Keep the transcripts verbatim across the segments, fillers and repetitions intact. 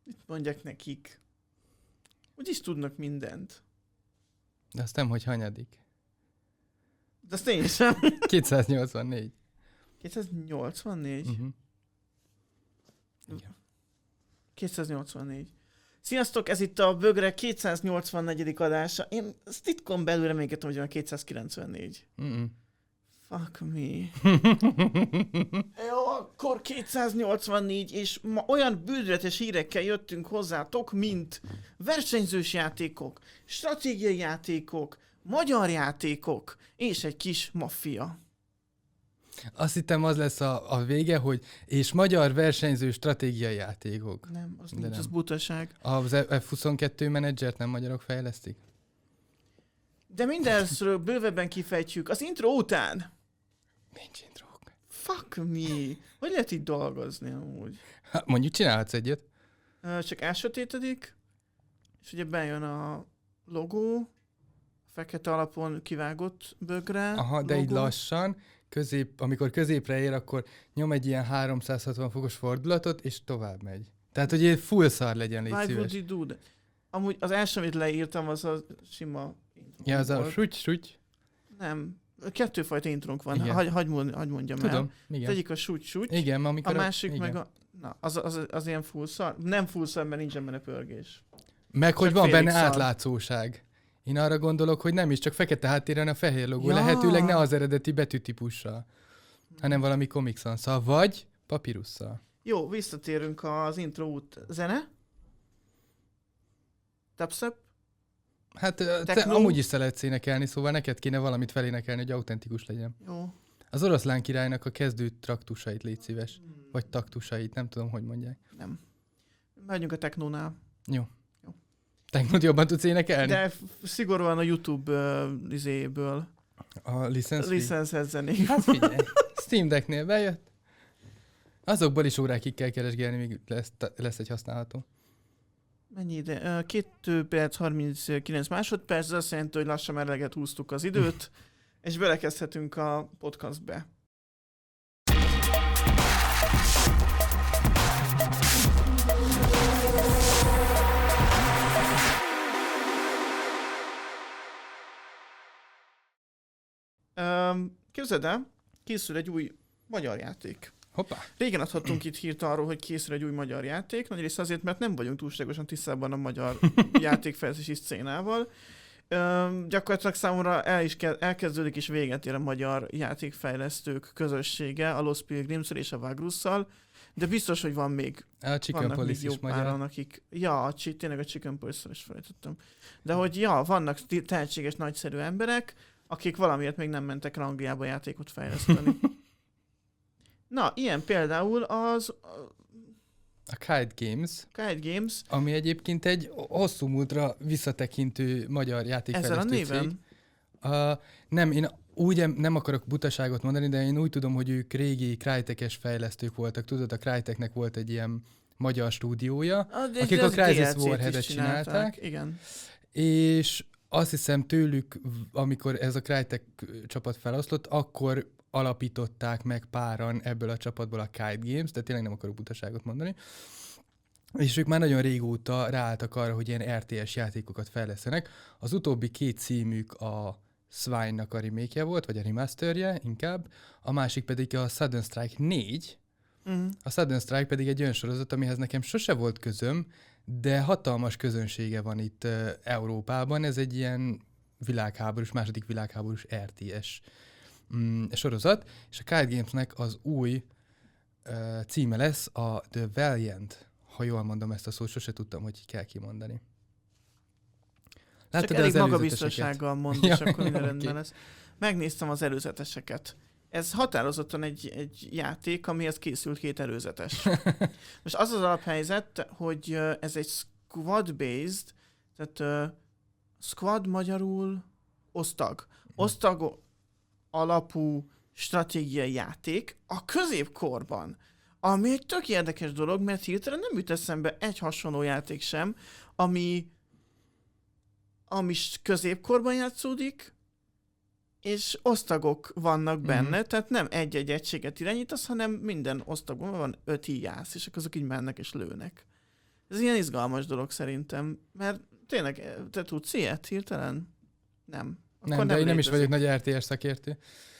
Mit mondjak nekik? Úgyis tudnak mindent. De azt nem, hogy hanyadik. De azt én sem. kétszáznyolcvannégy. kétszáznyolcvannégy? Uh-huh. Igen. kétszáznyolcvannégy. Sziasztok, ez itt a Bögre kétszáznyolcvannegyedik adása. Én ezt titkon belül reménykedtem, hogy van kétszázkilencvennégy. Uh-uh. Fuck me. Jó, akkor kétszáznyolcvannégy, és ma olyan bődületes hírekkel jöttünk hozzátok, mint versenyzős játékok, stratégiai játékok, magyar játékok, és egy kis maffia. Azt hittem, az lesz a, a vége, hogy és magyar versenyző stratégiai játékok. Nem, az De nincs, nem. az butaság. Az ef huszonkettő menedzsert nem magyarok fejlesztik? De mindenről bővebben kifejtjük az intro után. Nincs intrók. Fuck me. Hogy lehet itt dolgozni amúgy? Ha, mondjuk csinálhatsz egyet. Ö, Csak elsötétedik, és ugye bejön a logó, fekete alapon kivágott bögre. Aha, de logó. így lassan, közép, amikor középre ér, akkor nyom egy ilyen háromszázhatvan fokos fordulatot, és tovább megy. Tehát, hogy egy full szar legyen, légy Why szíves. would you do that? Amúgy az első, amit leírtam, az a sima intro Ja, az a volt. süty, süty. Nem, kettőfajta intrónk van. Igen. Hagy, hagy, mond, hagy mondjam el. Tudom, Az igen. egyik a súgy-súgy, Igen, a amikor másik igen. meg a... Na, az, az, az ilyen full szar. Nem full szar, mert nincsen benne pörgés. Meg, hogy csak van félig benne szar. átlátszóság. Én arra gondolok, hogy nem is csak fekete háttéren a fehér logó, Ja. lehetőleg ne az eredeti betűtípussal, hanem valami Comic Sans-szal, vagy papírusszal. Jó, visszatérünk az intro út. Zene? Dubstep? Hát ö, te Techno? amúgy is szeretsz énekelni, szóval neked kéne valamit felénekelni, hogy autentikus legyen. Jó. Az oroszlán királynak a kezdő traktusait légy szíves. Vagy taktusait, nem tudom, hogy mondják. Nem. Megyünk a technónál. Jó. Jó. Technót jobban tudsz énekelni? De f- szigorúan a YouTube uh, izéből. A licensz fee? Licenszed zenék. Hát figyelj, Steam Decknél bejött. Azokból is órákig kell keresgélni, míg lesz, lesz egy használható. Mennyi ide? Kettő perc, harminckilenc másodperc, ez azt jelenti, hogy lassan már eleget húztuk az időt, és belekezdhetünk a podcastbe. Um, képzeld el, készül egy új magyar játék. Hoppá. Régen adhattunk itt hírt arról, hogy készül egy új magyar játék, nagyrészt azért, mert nem vagyunk túlságosan tisztában a magyar játékfejlesztési szcénával. Üm, gyakorlatilag számomra el is ke- elkezdődik és véget ér a magyar játékfejlesztők közössége, a Los Pilgrims-szel és a Vagrusszal, de biztos, hogy van még, A Chicken vannak még Police jó is magyar. páran, akik... Ja, a, csi- tényleg a Chicken Police-szal is felejtettem. De hogy ja, vannak ti- tehetséges, nagyszerű emberek, akik valamiért még nem mentek el Angliába játékot fejleszteni. Na, ilyen például az A Kite Games, Kite Games, ami egyébként egy hosszú múltra visszatekintő magyar ezzel a játékfejlesztő cég. néven. Uh, nem, én úgy em- nem akarok butaságot mondani, de én úgy tudom, hogy ők régi Crytek-es fejlesztők voltak. Tudod, a Cryteknek volt egy ilyen magyar stúdiója, A, de- akik de a az Crisis dé el cét is Warhead-et csinálták. Igen. és azt hiszem tőlük, amikor ez a Crytek csapat feloszlott, akkor alapították meg páran ebből a csapatból a Kite Games, de tényleg nem akarok butaságot mondani. És ők már nagyon régóta ráálltak arra, hogy ilyen er té es játékokat fejlesztenek. Az utóbbi két címük a Swine-nak a remake volt, vagy a remasterje inkább, a másik pedig a Sudden Strike négy. Uh-huh. A Sudden Strike pedig egy olyan sorozat, amihez nekem sose volt közöm, de hatalmas közönsége van itt uh, Európában. Ez egy ilyen világháborús, második világháborús er té es mm, sorozat, és a Kite Gamesnek az új uh, címe lesz a The Valiant. Ha jól mondom ezt a szót, sose tudtam, hogy kell kimondani. Csak Láttad elég az magabiztossággal mond, és Ja, akkor minden oké. rendben lesz. Megnéztem az előzeteseket. Ez határozottan egy, egy játék, amihez készült két előzetes. Most az az alaphelyzet, hogy ö, ez egy squad-based, tehát uh, squad magyarul osztag. Osztag alapú stratégiai játék a középkorban. Ami egy tök érdekes dolog, mert hirtelen nem jut eszembe egy hasonló játék sem, ami, ami s- középkorban játszódik, és osztagok vannak benne, Mhm. tehát nem egy-egy egységet irányítasz, hanem minden osztagban van öt íjász, és akkor azok így mennek és lőnek. Ez ilyen izgalmas dolog szerintem, mert tényleg, te tudsz ilyet hirtelen? Nem. Akkor nem, de nem én nem is vagyok nagy er té es szakértő.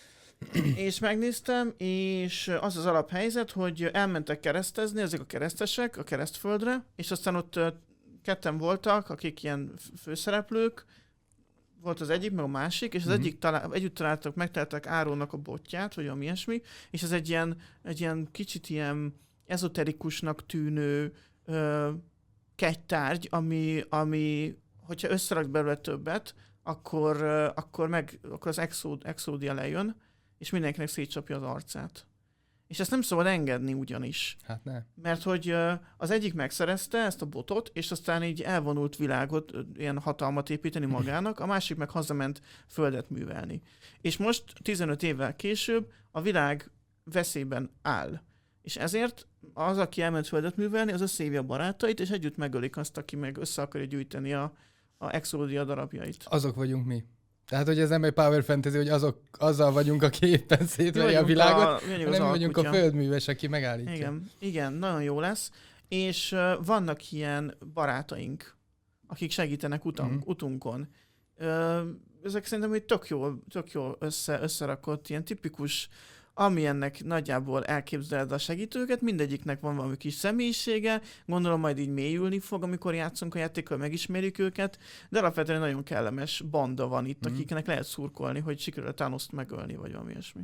És megnéztem, és az az alaphelyzet, hogy elmentek keresztezni ezek a keresztesek a keresztföldre, és aztán ott ketten voltak, akik ilyen főszereplők, volt az egyik, meg a másik, és az mm-hmm. egyik talál, együtt találtak, megtalálták Áronnak a botját, vagy ami ilyesmi, és ez egy ilyen, egy ilyen kicsit ilyen ezoterikusnak tűnő ö, kegytárgy, ami, ami, hogyha összerak belőle többet, akkor, ö, akkor, meg, akkor az exód, exódia lejön, és mindenkinek szétcsapja az arcát. És ezt nem szabad engedni ugyanis. Hát ne. Mert hogy az egyik megszerezte ezt a botot, és aztán így elvonult világot, ilyen hatalmat építeni magának, a másik meg hazament földet művelni. És most tizenöt évvel később a világ veszélyben áll. És ezért az, aki elment földet művelni, az összehívja a barátait, és együtt megölik azt, aki meg össze akarja gyűjteni a, a Exodia darabjait. Azok vagyunk mi. Tehát, hogy ez nem egy power fantasy, hogy azok, azzal vagyunk, aki éppen szétveri a világot, a, hanem mi vagyunk a földműves, aki megállítja. Igen, igen, nagyon jó lesz. És uh, vannak ilyen barátaink, akik segítenek utunk, mm. utunkon. Uh, ezek szerintem egy tök jól, tök jól össze, összerakott, ilyen tipikus, amilyennek nagyjából elképzeled a segítőket, mindegyiknek van valami kis személyisége, gondolom majd így mélyülni fog, amikor játszunk a játékkal, megismerjük őket, de alapvetően nagyon kellemes banda van itt, mm. akiknek lehet szurkolni, hogy sikerül a Thanost megölni, vagy valami ilyesmi.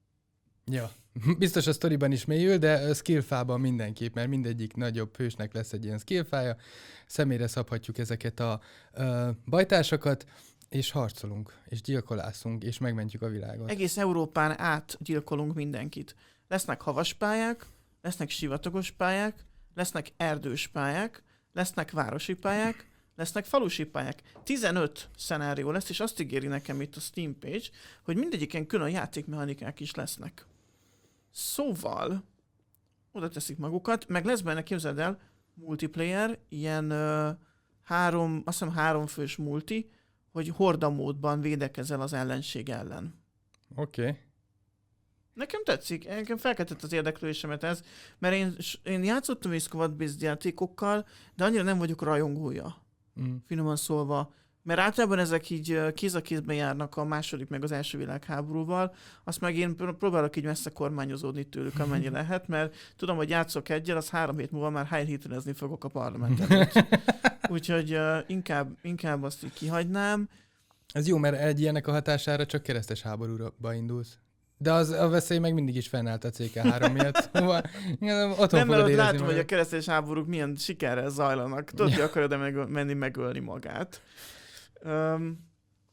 Ja, biztos a sztoriban is mélyül, de skillfában mindenképp, mert mindegyik nagyobb hősnek lesz egy ilyen skillfája, személyre szabhatjuk ezeket a uh, bajtársakat, és harcolunk, és gyilkolászunk, és megmentjük a világot. Egész Európán át gyilkolunk mindenkit. Lesznek havas pályák, lesznek sivatagos pályák, lesznek erdős pályák, lesznek városi pályák, lesznek falusi pályák. tizenöt szenárió lesz, és azt ígéri nekem itt a Steam page, hogy mindegyiken külön játékmechanikák is lesznek. Szóval oda teszik magukat, meg lesz benne, képzeld el, multiplayer, ilyen uh, három, azt hiszem három fős multi, hogy horda módban védekezel az ellenség ellen. Oké. Okay. Nekem tetszik, nekem felkeltett az érdeklődésemet ez, mert én, én játszottam is squad-based játékokkal, de annyira nem vagyok rajongója. Mm. Finoman szólva. Mert általában ezek így kéz a kézben járnak a második meg az első világháborúval, azt meg én próbálok így messze kormányozódni tőlük, amennyi lehet, mert tudom, hogy játszok egyel, az három hét múlva már Heil Hitlerezni fogok a parlament előtt. Úgyhogy uh, inkább, inkább azt így kihagynám. Ez jó, mert egy ilyenek a hatására csak keresztes háborúba indulsz. De az a veszély meg mindig is fennállt a cé ká három miatt. Nem, mert ott látom, hogy a keresztes háborúk milyen sikerrel zajlanak. Tudod, hogy akarod meg, menni megölni magát. Um,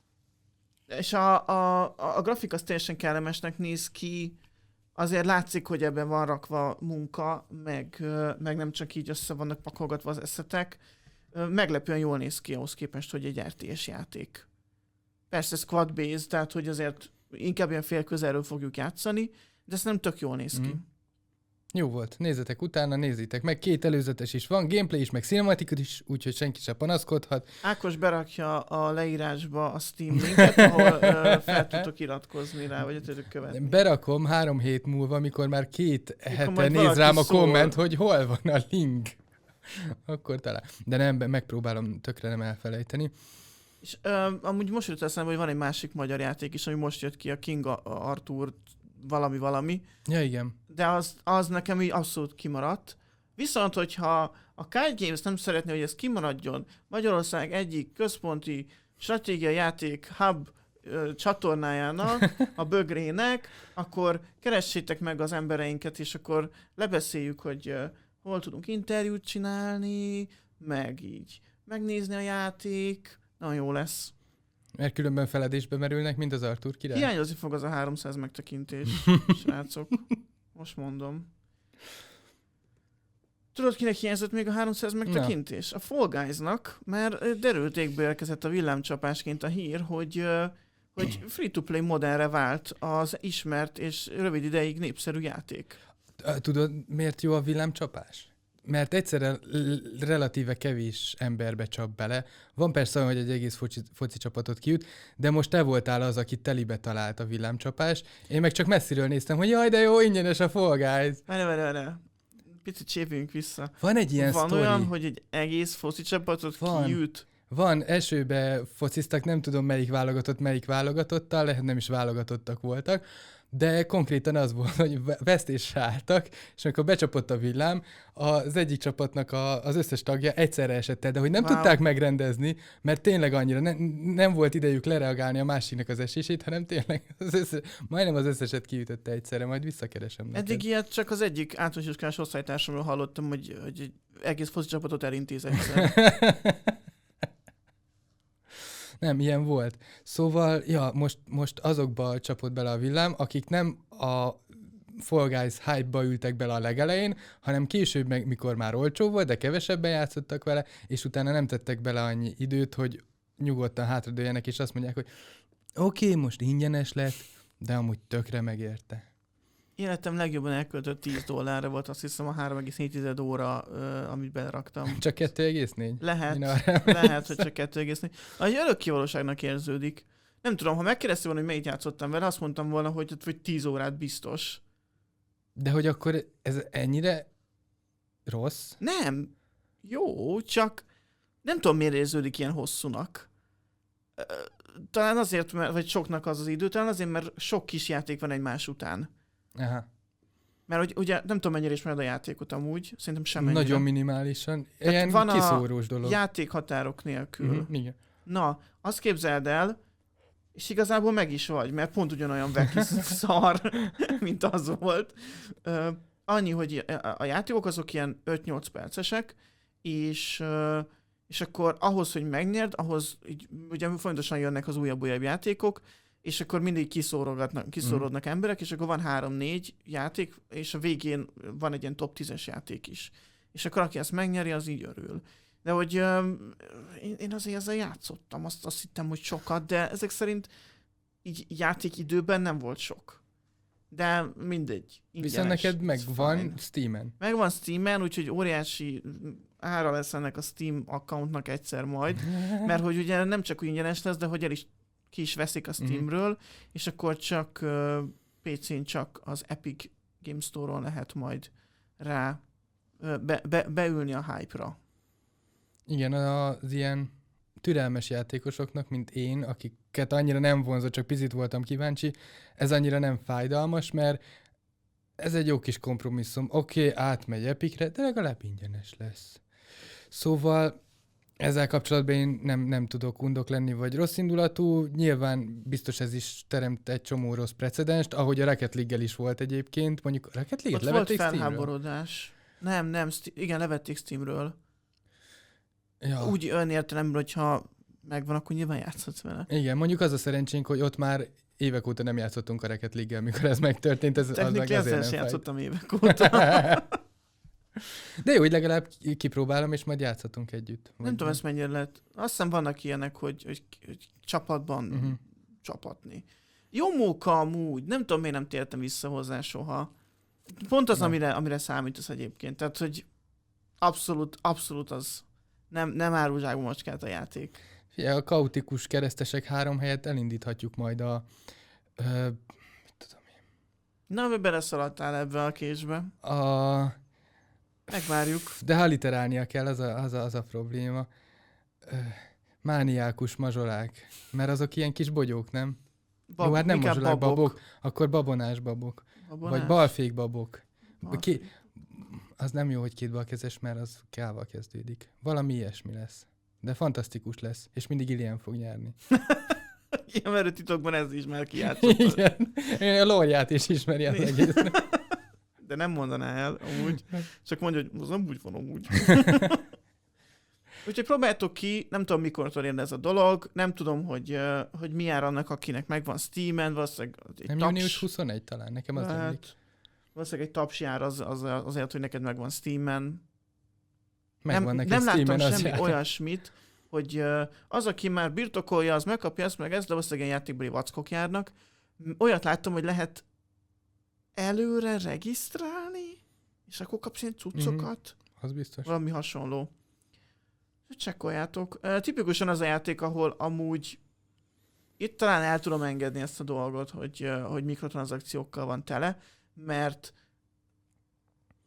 és a, a, a grafika az teljesen kellemesnek néz ki, azért látszik, hogy ebben van rakva munka, meg, meg nem csak így össze vannak pakolgatva az eszetek. Meglepően jól néz ki ahhoz képest, hogy egy er té es játék. Persze squad-based, tehát hogy azért inkább ilyen fél közelről fogjuk játszani, de ez nem tök jól néz ki. Mm. Jó volt, nézzetek utána, nézzétek meg, két előzetes is van, gameplay is, meg cinematikus is, úgyhogy senki se panaszkodhat. Ákos berakja a leírásba a Steam linket, ahol uh, fel tudtok iratkozni rá, vagy tudok követni. Berakom három hét múlva, amikor már két hete néz rám a komment, hogy hol van a link. Akkor talán. De nem, megpróbálom tökre nem elfelejteni. És uh, amúgy most jött eszembe, hogy van egy másik magyar játék is, ami most jött ki, a King Arthur valami-valami. Ja, igen. De az, az nekem így abszolút kimaradt. Viszont, hogyha a Kite Games nem szeretné, hogy ez kimaradjon, Magyarország egyik központi stratégiai játék hub ö, csatornájának, a bögrének, akkor keressétek meg az embereinket, és akkor lebeszéljük, hogy ö, hol tudunk interjút csinálni, meg így megnézni a játék. Nagyon jó lesz. Mert különben feledésbe merülnek, mint az Arthur király. Hiányozni fog az a háromszáz megtekintés, srácok. Most mondom. Tudod, kinek hiányzott még a háromszáz megtekintés? Na. A Fall Guys-nak, mert derültékből érkezett a villámcsapásként a hír, hogy, hogy free-to-play modellre vált az ismert és rövid ideig népszerű játék. Tudod, miért jó a villámcsapás? Mert egyszerre relatíve kevés emberbe csap bele. Van persze olyan, hogy egy egész foci, foci csapatot kiüt, de most te voltál az, aki telibe talált a villámcsapás. Én meg csak messziről néztem, hogy jaj, de jó, ingyenes a Fall Guys. Várj, várj, várj. picit csépjünk vissza. Van egy ilyen Van sztori. olyan, hogy egy egész foci csapatot Van. kiüt? Van, elsőbe fociztak, nem tudom melyik válogatott, melyik válogatottal, lehet nem is válogatottak voltak, de konkrétan az volt, hogy vesztésre álltak, és amikor becsapott a villám, az egyik csapatnak a, az összes tagja egyszerre esett el, de hogy nem Wow. tudták megrendezni, mert tényleg annyira ne, nem volt idejük lereagálni a másiknak az esését, hanem tényleg az összes, majdnem az összeset kiütötte egyszerre, majd visszakeresem neked. Eddig ilyet csak az egyik általános iskolás osztálytársamról hallottam, hogy, hogy egy egész foci csapatot elintéz egyszer. Nem, ilyen volt. Szóval, ja, most, most azokba csapott bele a villám, akik nem a Fall Guys hype-ba ültek bele a legelején, hanem később, meg, mikor már olcsó volt, de kevesebben játszottak vele, és utána nem tettek bele annyi időt, hogy nyugodtan hátradőljenek, és azt mondják, hogy oké, okay, most ingyenes lett, de amúgy tökre megérte. Életem legjobban elköltött tíz dollárra volt, azt hiszem a három egész négy óra, uh, amit beleraktam. Csak kettő egész négy? Lehet, lehet, hogy csak kettő egész négy. Egy örök valóságnak érződik. Nem tudom, ha megkérdeztem volna, hogy melyik játszottam vele, azt mondtam volna, hogy, hogy tíz órát biztos. De hogy akkor ez ennyire rossz? Nem. Jó, csak nem tudom, miért érződik ilyen hosszúnak. Talán azért, mert, vagy soknak az az idő, talán azért, mert sok kis játék van egymás után. Aha. Mert hogy, ugye nem tudom, mennyire ismered a játékot amúgy, szerintem semmennyire. Nagyon minimálisan. Ilyen van kiszórós dolog. Játékhatárok nélkül. Uh-huh, igen. Na, azt képzeld el, és igazából meg is vagy, mert pont ugyanolyan vekis szar, mint az volt. Uh, annyi, hogy a játékok azok ilyen öt-nyolc percesek, és, uh, és akkor ahhoz, hogy megnyerd, ahhoz így, ugye fontosan jönnek az újabb-újabb játékok, és akkor mindig kiszórodnak, kiszórodnak mm. emberek, és akkor van három-négy játék, és a végén van egy ilyen top tízes játék is. És akkor aki ezt megnyeri, az így örül. De hogy um, én, én azért ezzel játszottam, azt, azt hittem, hogy sokat, de ezek szerint így játékidőben nem volt sok. De mindegy. Ingyenes. Viszont neked megvan Steamen. Megvan Steamen, úgyhogy óriási ára lesz ennek a Steam accountnak egyszer majd, mert hogy ugye nem csak ingyenes lesz, de hogy el is ki is veszik a Steamről, mm-hmm. és akkor csak uh, pé cén csak az Epic Game Store-on lehet majd rá uh, be, be, beülni a hype-ra. Igen, az ilyen türelmes játékosoknak, mint én, akiket annyira nem vonzott, csak picit voltam kíváncsi, ez annyira nem fájdalmas, mert ez egy jó kis kompromisszum. Oké, okay, átmegy Epicre, de legalább ingyenes lesz. Szóval ezzel kapcsolatban én nem, nem tudok undok lenni, vagy rossz indulatú. Nyilván biztos ez is teremt egy csomó rossz precedenst, ahogy a Rocket League-gel is volt egyébként. Mondjuk a Rocket League-et levették Steamről? Volt felháborodás. Nem, nem, sti- igen, levették Steamről. Ja. Úgy olyan értelemben, hogyha megvan, akkor nyilván játszhatsz vele. Igen, mondjuk az a szerencsénk, hogy ott már évek óta nem játszottunk a Rocket League-gel, mikor ez megtörtént. Ez, Technikli az ezzel sem játszottam évek óta. De jó, hogy legalább kipróbálom, és majd játszhatunk együtt. Nem tudom, ezt mennyire lehet. Azt hiszem vannak ilyenek, hogy, hogy, hogy csapatban uh-huh. csapatni. Jó móka amúgy. Nem tudom, miért nem tértem vissza hozzá soha. Pont az, amire, amire számítasz egyébként. Tehát, hogy abszolút, abszolút az nem, nem árul zsákba macskát a játék. Fie, a kaotikus keresztesek három helyett elindíthatjuk majd a... Ö, mit tudom én. Na, mi beleszaladtál ebbe a késbe. A... Megvárjuk. De haliterálnia kell, az a, az a, az a probléma. Ö, mániákus mazsolák. Mert azok ilyen kis bogyók, nem? Bab, Jó, hát nem mazsolák, babok. babok. Akkor babonás babok. Babonás? Vagy balfék babok. Balfék. Ki, az nem jó, hogy két balkezes, mert az kával kezdődik. Valami ilyesmi lesz. De fantasztikus lesz, és mindig Ilian fog nyerni. Igen, mert titokban ez is már kijátszott. Igen, a lóriát is ismeri az egész. De nem mondaná el, amúgy. Csak mondja, hogy az nem úgy van amúgy. Úgyhogy próbáltok ki, nem tudom mikortól érne ez a dolog, nem tudom, hogy, hogy mi jár annak, akinek megvan Steamen, valószínűleg egy nem taps... június huszonegy talán, nekem az hát, emlik. Valószínűleg egy taps jár az, az, azért, hogy neked megvan Steamen. Megvan nem, neked nem Steamen, láttam az semmi jár. olyasmit, hogy az, aki már birtokolja, az megkapja ezt, meg ezt, de valószínűleg ilyen játékbeli vackok járnak. Olyat láttam, hogy lehet előre regisztrálni, és akkor kapsz ilyen cuccokat. Mm-hmm. Az biztos. Valami hasonló. Csekkoljátok. Uh, tipikusan az a játék, ahol amúgy itt talán el tudom engedni ezt a dolgot, hogy, uh, hogy mikrotranszakciókkal van tele, mert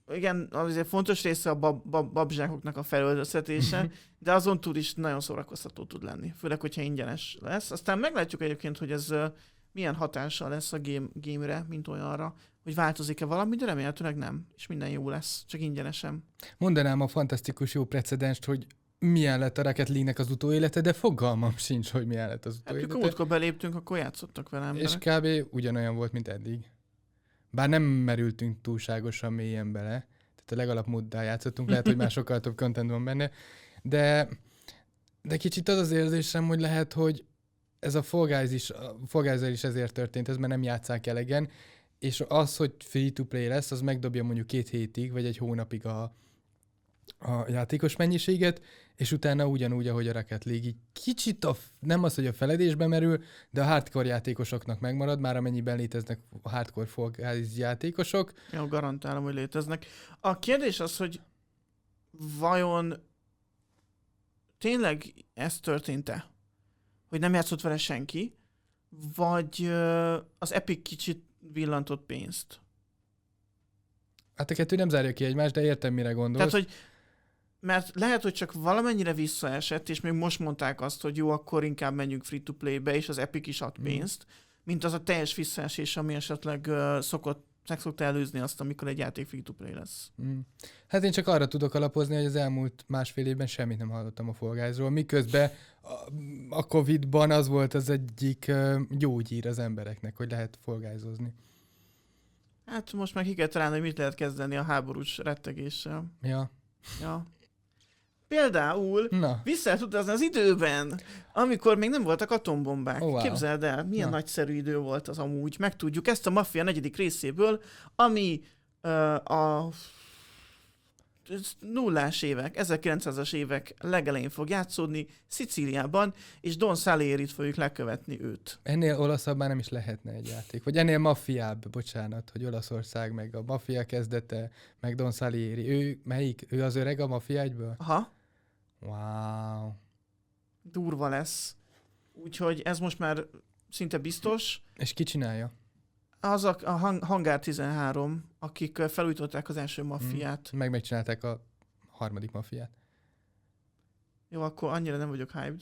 igen, azért fontos része a bab, bab, babzsákoknak a felöltöztetése, de azon túl is nagyon szórakoztató tud lenni, főleg, hogyha ingyenes lesz. Aztán meglátjuk egyébként, hogy ez uh, milyen hatással lesz a game, game-re, mint olyanra, hogy változik-e valami, de remélhetőleg nem, és minden jó lesz, csak ingyenesen. Mondanám a fantasztikus jó precedenst, hogy milyen lett a Rocket League-nek az utóélete, de fogalmam sincs, hogy milyen lett az utóélete. Hát, amikor beléptünk, akkor játszottak vele emberek. És kb. Ugyanolyan volt, mint eddig. Bár nem merültünk túlságosan mélyen bele, tehát a legalább móddal játszottunk, lehet, hogy már sokkal több content van benne, de, de kicsit az az érzésem, hogy lehet, hogy ez a Fall Guys is, a Fall Guys-el is ezért történt, ez mert nem játsszák elegen, és az, hogy free-to-play lesz, az megdobja mondjuk két hétig, vagy egy hónapig a, a játékos mennyiséget, és utána ugyanúgy, ahogy a Rocket League, így kicsit a, nem az, hogy a feledésbe merül, de a hardcore játékosoknak megmarad, már amennyiben léteznek a hardcore Fall Guys játékosok. Ja, garantálom, hogy léteznek. A kérdés az, hogy vajon tényleg ez történt-e? Hogy nem játszott vele senki, vagy az Epic kicsit villantott pénzt? Hát a kettő nem zárja ki egymást, de értem, mire gondolsz. Tehát, hogy mert lehet, hogy csak valamennyire visszaesett, és még most mondták azt, hogy jó, akkor inkább menjünk free-to-play-be, és az Epic is ad pénzt, mm. mint az a teljes visszaesés, ami esetleg uh, szokott, meg szokta előzni azt, amikor egy játék free-to-play lesz. Mm. Hát én csak arra tudok alapozni, hogy az elmúlt másfél évben semmit nem hallottam a Fall Guys-ról, miközben a, a Covid-ban az volt az egyik uh, gyógyír az embereknek, hogy lehet Fall Guys-ozni. Hát most már ki kell találni, hogy mit lehet kezdeni a háborús rettegéssel. Ja. Ja. Például Na. vissza lehet utazni az időben, amikor még nem voltak atombombák. Oh, wow. Képzeld el, milyen Na. nagyszerű idő volt az amúgy. Megtudjuk ezt a Mafia negyedik részéből, ami uh, a nullás évek, ezerkilencszázas évek legelején fog játszódni Szicíliában, és Don Salierit fogjuk lekövetni őt. Ennél olaszabb már nem is lehetne egy játék. Vagy ennél mafiább, bocsánat, hogy Olaszország, meg a maffia kezdete, meg Don Salieri. Ő melyik? Ő az öreg a Mafia egyből? Aha. Wow. Durva lesz. Úgyhogy ez most már szinte biztos. És ki csinálja? Az a, a hang, Hangar tizenhárom, akik felújították az első Mafiát. Mm. Meg megcsinálták a harmadik Mafiát. Jó, akkor annyira nem vagyok hyped.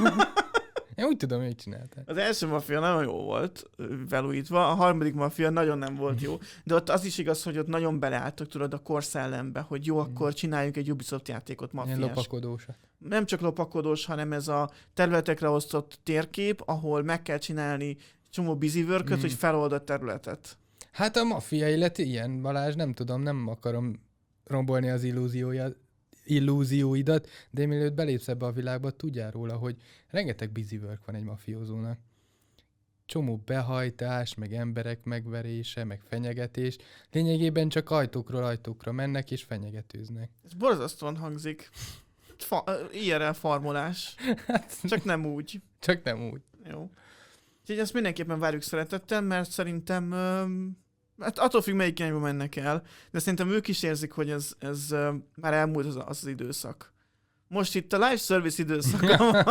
Én úgy tudom, hogy csinálták. Az első Mafia nagyon jó volt felújítva, a harmadik Mafia nagyon nem volt jó, de ott az is igaz, hogy ott nagyon beleálltak, tudod, a korszellembe, hogy jó, akkor csináljunk egy Ubisoft játékot mafiás. Ilyen lopakodósat. Nem csak lopakodós, hanem ez a területekre osztott térkép, ahol meg kell csinálni csomó busy work-öt, mm. hogy felold a területet. Hát a Mafia élet ilyen, Balázs, nem tudom, nem akarom rombolni az illúziója, illúzióidat, de mielőtt belépsz ebbe a világba, tudjál róla, hogy rengeteg busy work van egy mafiózónak. Csomó behajtás, meg emberek megverése, meg fenyegetés. Lényegében csak ajtókról ajtókra mennek és fenyegetőznek. Ez borzasztóan hangzik. Fa- i er el farmolás. Csak nem úgy. Csak nem úgy. Jó. Úgyhogy ezt mindenképpen várjuk szeretettel, mert szerintem um, hát attól függ, melyik irányba mennek el, de szerintem ők is érzik, hogy ez, ez um, már elmúlt az, az az időszak. Most itt a live service időszaka.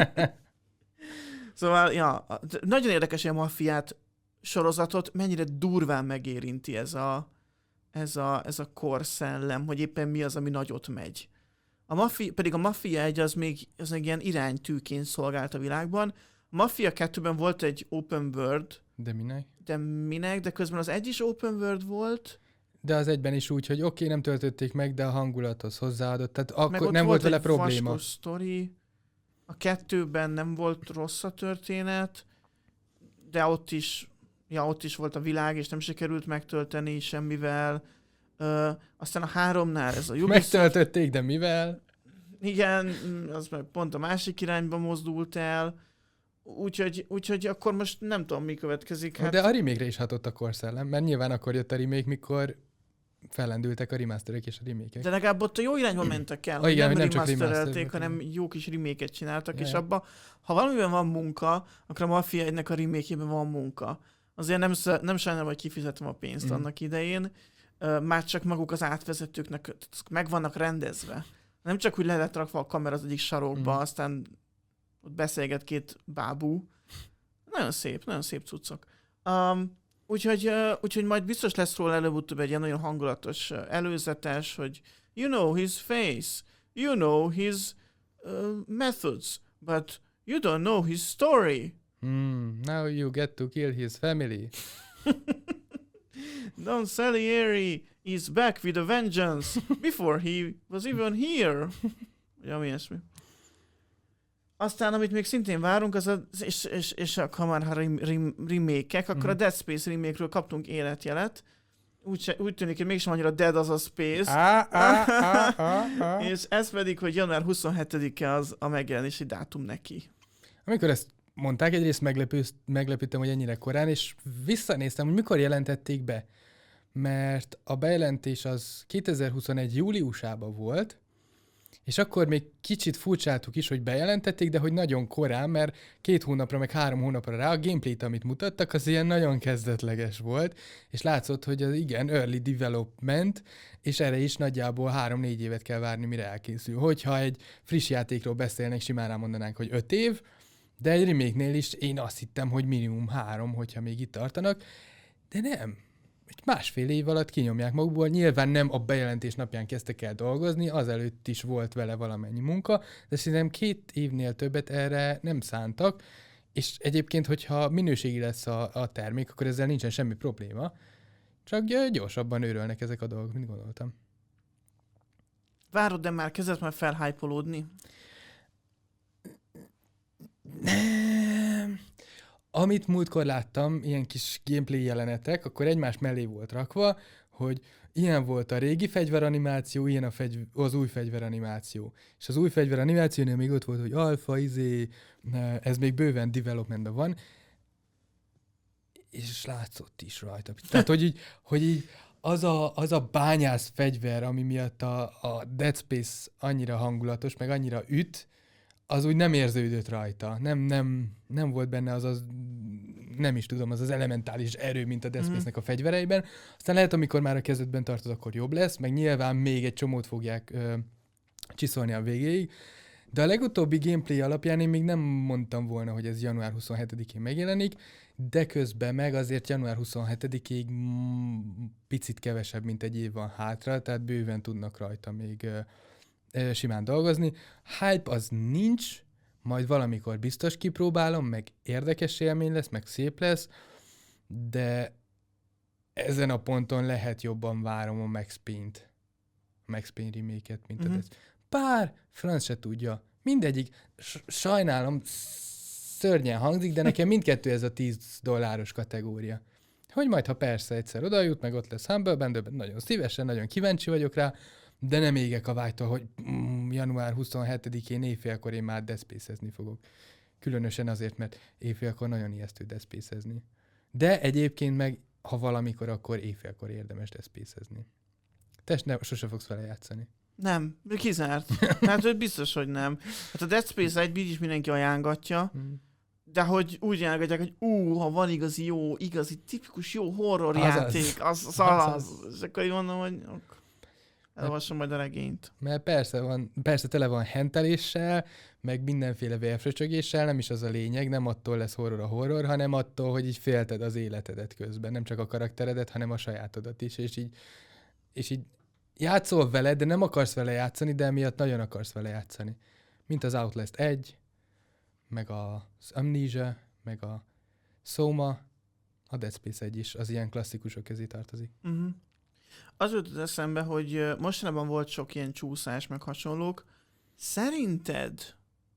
Szóval, ja, nagyon érdekes, hogy a Mafiát sorozatot mennyire durván megérinti ez a, ez a, ez a korszellem, hogy éppen mi az, ami nagyot megy. A Mafia, pedig a Mafia egy az még, az még ilyen iránytűként szolgált a világban. A Mafia kettőben volt egy open world. De minek? De minek, de közben az egy is open world volt. De az egyben is úgy, hogy oké, okay, nem töltötték meg, de a hangulathoz hozzáadott. Tehát akkor nem volt volt vele probléma. Vaskos sztori. A kettőben nem volt rossz a történet, de ott is, ja, ott is volt a világ, és nem sikerült megtölteni semmivel. Ö, aztán a háromnál ez a Ubisoft... Megtöltötték, de mivel? Igen, az meg pont a másik irányba mozdult el. Úgyhogy, úgyhogy akkor most nem tudom, mi következik. Hát... De a remake-re is hatott a korszellem, mert nyilván akkor jött a remake, mikor fellendültek a remasterek és a remake-ek. De legalább ott a jó irányba mentek el, oh, hogy igen, nem, nem remasterelték, hanem jó kis remake-et csináltak, ja, és abban, ha valamiben van munka, akkor a Mafia egynek a remake-ében van munka. Azért nem, nem sajnálom, hogy kifizetem a pénzt mm. annak idején, már csak maguk az átvezetőknek meg vannak rendezve. Nem csak, hogy le lett rakva a kamera az egyik sarokba, mm. aztán ott beszélget két bábú. Nagyon szép, nagyon szép cuccok. Um, úgyhogy, uh, úgyhogy majd biztos lesz róla előbb-utóbb egy ilyen nagyon hangulatos uh, előzetes, hogy you know his face, you know his uh, methods, but you don't know his story. Mm, now you get to kill his family. Don Salieri is back with a vengeance before he was even here. Ja, mi ilyesmi. Aztán, amit még szintén várunk, az a, és, és, és ha már ha rim, rim, remake-ek, akkor mm. a Dead Space remake-ről kaptunk életjelet. Úgy, úgy tűnik, hogy mégsem annyira Dead az a Space. Ah, ah, ah, ah, ah. És ez pedig, hogy január huszonhetedike az a megjelenési dátum neki. Amikor ezt mondták, egyrészt meglepő, meglepődtem, hogy ennyire korán, és visszanéztem, hogy mikor jelentették be. Mert a bejelentés az kétezer-huszonegy júliusában volt, és akkor még kicsit furcsáltuk is, hogy bejelentették, de hogy nagyon korán, mert két hónapra, meg három hónapra rá a gameplayt, amit mutattak, az ilyen nagyon kezdetleges volt, és látszott, hogy az igen, early development, és erre is nagyjából három-négy évet kell várni, mire elkészül. Hogyha egy friss játékról beszélnek, simán rámondanánk, hogy öt év, de egy remake-nél is én azt hittem, hogy minimum három, hogyha még itt tartanak, de nem. Egy másfél év alatt kinyomják magukból, nyilván nem a bejelentés napján kezdtek el dolgozni, azelőtt is volt vele valamennyi munka, de szerintem két évnél többet erre nem szántak, és egyébként, hogyha minőségi lesz a, a termék, akkor ezzel nincsen semmi probléma, csak gyorsabban őrölnek ezek a dolgok, mint gondoltam. Várod, de már kezdett már felhypolódni? Nem. Amit múltkor láttam, ilyen kis gameplay jelenetek, akkor egymás mellé volt rakva, hogy ilyen volt a régi fegyveranimáció, ilyen a fegy- az új fegyveranimáció. És az új fegyveranimációnél még ott volt, hogy alfa, izé, ez még bőven developmentben van, és látszott is rajta. Tehát, hogy így, hogy így az, a, az a bányász fegyver, ami miatt a, a Dead Space annyira hangulatos, meg annyira üt, az úgy nem érződött rajta. Nem, nem, nem volt benne az az, nem is tudom, az az elementális erő, mint a Dead Space-nek a fegyvereiben. Aztán lehet, amikor már a kezdetben tartod, akkor jobb lesz, meg nyilván még egy csomót fogják ö, csiszolni a végéig. De a legutóbbi gameplay alapján én még nem mondtam volna, hogy ez január huszonhetedikén megjelenik, de közben meg azért január huszonhetedikéig mm, picit kevesebb, mint egy év van hátra, tehát bőven tudnak rajta még ö, ö, simán dolgozni. Hype az nincs, majd valamikor biztos kipróbálom, meg érdekes élmény lesz, meg szép lesz, de ezen a ponton lehet jobban várom a Max Payne-t, a Max Payne remake-et, mint mm-hmm. a Death. Bár franc se tudja. Mindegyik, sajnálom, szörnyen hangzik, de nekem mindkettő ez a tíz dolláros kategória. Hogy majd, ha persze egyszer oda jut, meg ott lesz Humble Bundle-ben, nagyon szívesen, nagyon kíváncsi vagyok rá, de nem égek a vágytól, hogy mm, január huszonhetedikén éjfélkor én már Dead Space-ezni fogok. Különösen azért, mert éjfélkor nagyon ijesztő Dead Space-ezni. De egyébként meg, ha valamikor, akkor éjfélkor érdemes Dead Space-ezni. Te ne, sose fogsz vele játszani. Nem, kizárt. Hát, hogy biztos, hogy nem. Hát a Dead Space egy is mindenki ajánlgatja, hmm. de hogy úgy ajánlgatják, hogy ú, ha van igazi jó, igazi, tipikus jó horror játék, az, az, az, az. És akkor így mondom, hogy elolvasom majd a regényt. Mert persze, van, persze tele van henteléssel, meg mindenféle vérfröcsögéssel, nem is az a lényeg, nem attól lesz horror a horror, hanem attól, hogy így félted az életedet közben, nem csak a karakteredet, hanem a sajátodat is, és így, és így játszol vele, de nem akarsz vele játszani, de emiatt nagyon akarsz vele játszani. Mint az Outlast egy, meg az Amnesia, meg a Soma, a Dead Space egy is, az ilyen klasszikusok közé tartozik. Uh-huh. Az jutott eszembe, hogy mostanában volt sok ilyen csúszás, meg hasonlók. Szerinted,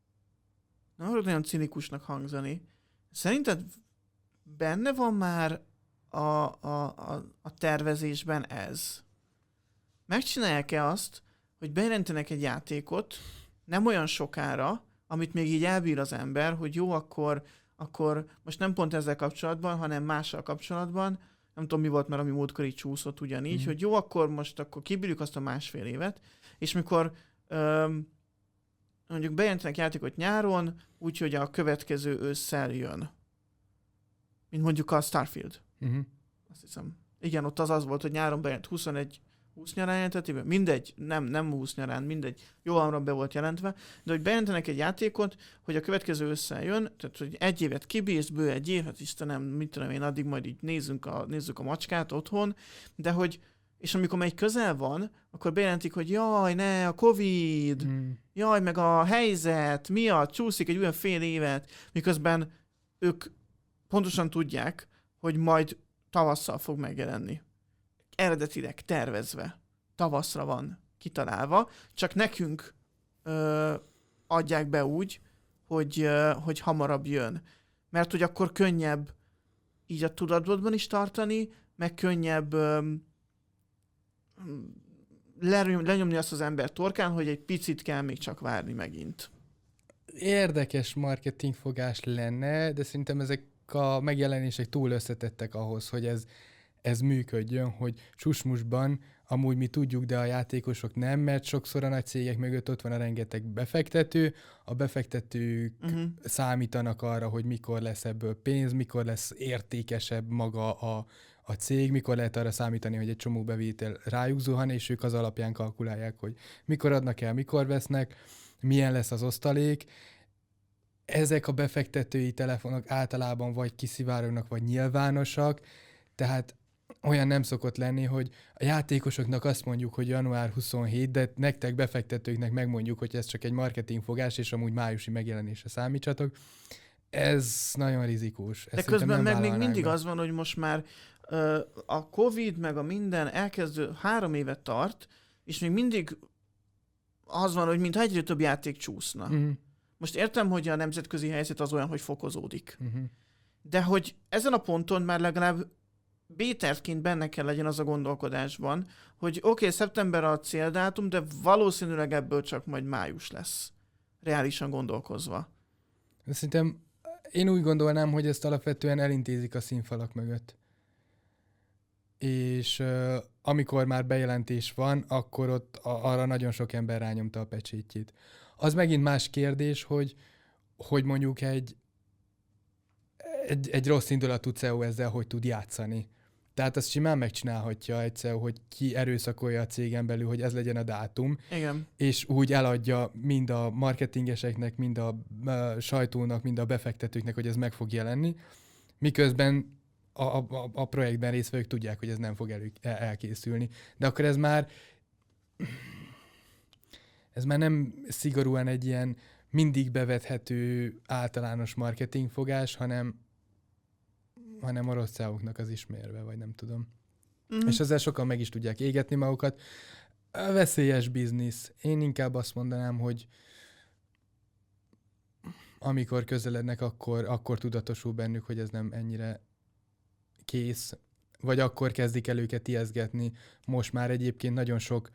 nem akarok nagyon cinikusnak hangzani, szerinted benne van már a, a, a, a tervezésben ez? Megcsinálják-e azt, hogy bejelentenek egy játékot nem olyan sokára, amit még így elbír az ember, hogy jó, akkor, akkor most nem pont ezzel kapcsolatban, hanem mással kapcsolatban, nem tudom mi volt, mert ami múltkor így csúszott ugyanígy, mm. hogy jó, akkor most akkor kibírjuk azt a másfél évet, és mikor öm, mondjuk bejelentenek játékot nyáron, úgyhogy a következő ősszel jön. Mint mondjuk a Starfield. Mm-hmm. Azt hiszem. Igen, ott az az volt, hogy nyáron bejelent huszonegy húsz nyarán jelentették be? Mindegy, nem, nem húsz nyarán, mindegy, jó hamarabb be volt jelentve, de hogy bejelentenek egy játékot, hogy a következő ősszel jön, tehát hogy egy évet kibírsz, bő egy év, hát Istenem, mit tudom én, addig majd így nézzünk a, nézzük a macskát otthon, de hogy, és amikor megy közel van, akkor bejelentik, hogy jaj, ne, a Covid, mm. jaj, meg a helyzet miatt csúszik egy olyan fél évet, miközben ők pontosan tudják, hogy majd tavasszal fog megjelenni. Eredetileg tervezve. Tavaszra van kitalálva, csak nekünk ö, adják be úgy, hogy, ö, hogy hamarabb jön. Mert hogy akkor könnyebb így a tudatodban is tartani, meg könnyebb ö, lenyomni azt az ember torkán, hogy egy picit kell még csak várni megint. Érdekes marketingfogás lenne, de szerintem ezek a megjelenések túl összetettek ahhoz, hogy ez, ez működjön, hogy susmusban amúgy mi tudjuk, de a játékosok nem, mert sokszor a nagy cégek mögött ott van a rengeteg befektető, a befektetők uh-huh. számítanak arra, hogy mikor lesz ebből pénz, mikor lesz értékesebb maga a, a cég, mikor lehet arra számítani, hogy egy csomó bevétel rájuk zuhan, és ők az alapján kalkulálják, hogy mikor adnak el, mikor vesznek, milyen lesz az osztalék. Ezek a befektetői telefonok általában vagy kiszivárognak, vagy nyilvánosak, tehát olyan nem szokott lenni, hogy a játékosoknak azt mondjuk, hogy január huszonhét, de nektek befektetőknek megmondjuk, hogy ez csak egy marketingfogás, és amúgy májusi megjelenésre számítsatok. Ez nagyon rizikós. De közben meg még mindig be. Az van, hogy most már uh, a Covid meg a minden elkezdő három évet tart, és még mindig az van, hogy mintha egyre több játék csúszna. Uh-huh. Most értem, hogy a nemzetközi helyzet az olyan, hogy fokozódik. Uh-huh. De hogy ezen a ponton már legalább B-tervként benne kell legyen az a gondolkodásban, hogy oké, okay, szeptember a céldátum, de valószínűleg ebből csak majd május lesz. Reálisan gondolkozva. Szerintem én úgy gondolnám, hogy ezt alapvetően elintézik a színfalak mögött. És uh, amikor már bejelentés van, akkor ott a, arra nagyon sok ember rányomta a pecsétjét. Az megint más kérdés, hogy, hogy mondjuk egy, egy, egy rossz indulatú cé e o ezzel hogy tud játszani. Tehát azt simán megcsinálhatja egy cé e o, hogy ki erőszakolja a cégen belül, hogy ez legyen a dátum. Igen. És úgy eladja mind a marketingeseknek, mind a, a sajtónak, mind a befektetőknek, hogy ez meg fog jelenni. Miközben a, a, a projektben résztvevők tudják, hogy ez nem fog elő, el, elkészülni. De akkor ez már ez már nem szigorúan egy ilyen mindig bevethető általános marketingfogás, hanem hanem a rossz cé e o-knak az ismérve, vagy nem tudom. Mm. És ezzel sokan meg is tudják égetni magukat. A veszélyes biznisz. Én inkább azt mondanám, hogy amikor közelednek, akkor, akkor tudatosul bennük, hogy ez nem ennyire kész, vagy akkor kezdik el őket ijesztgetni. Most már egyébként nagyon sok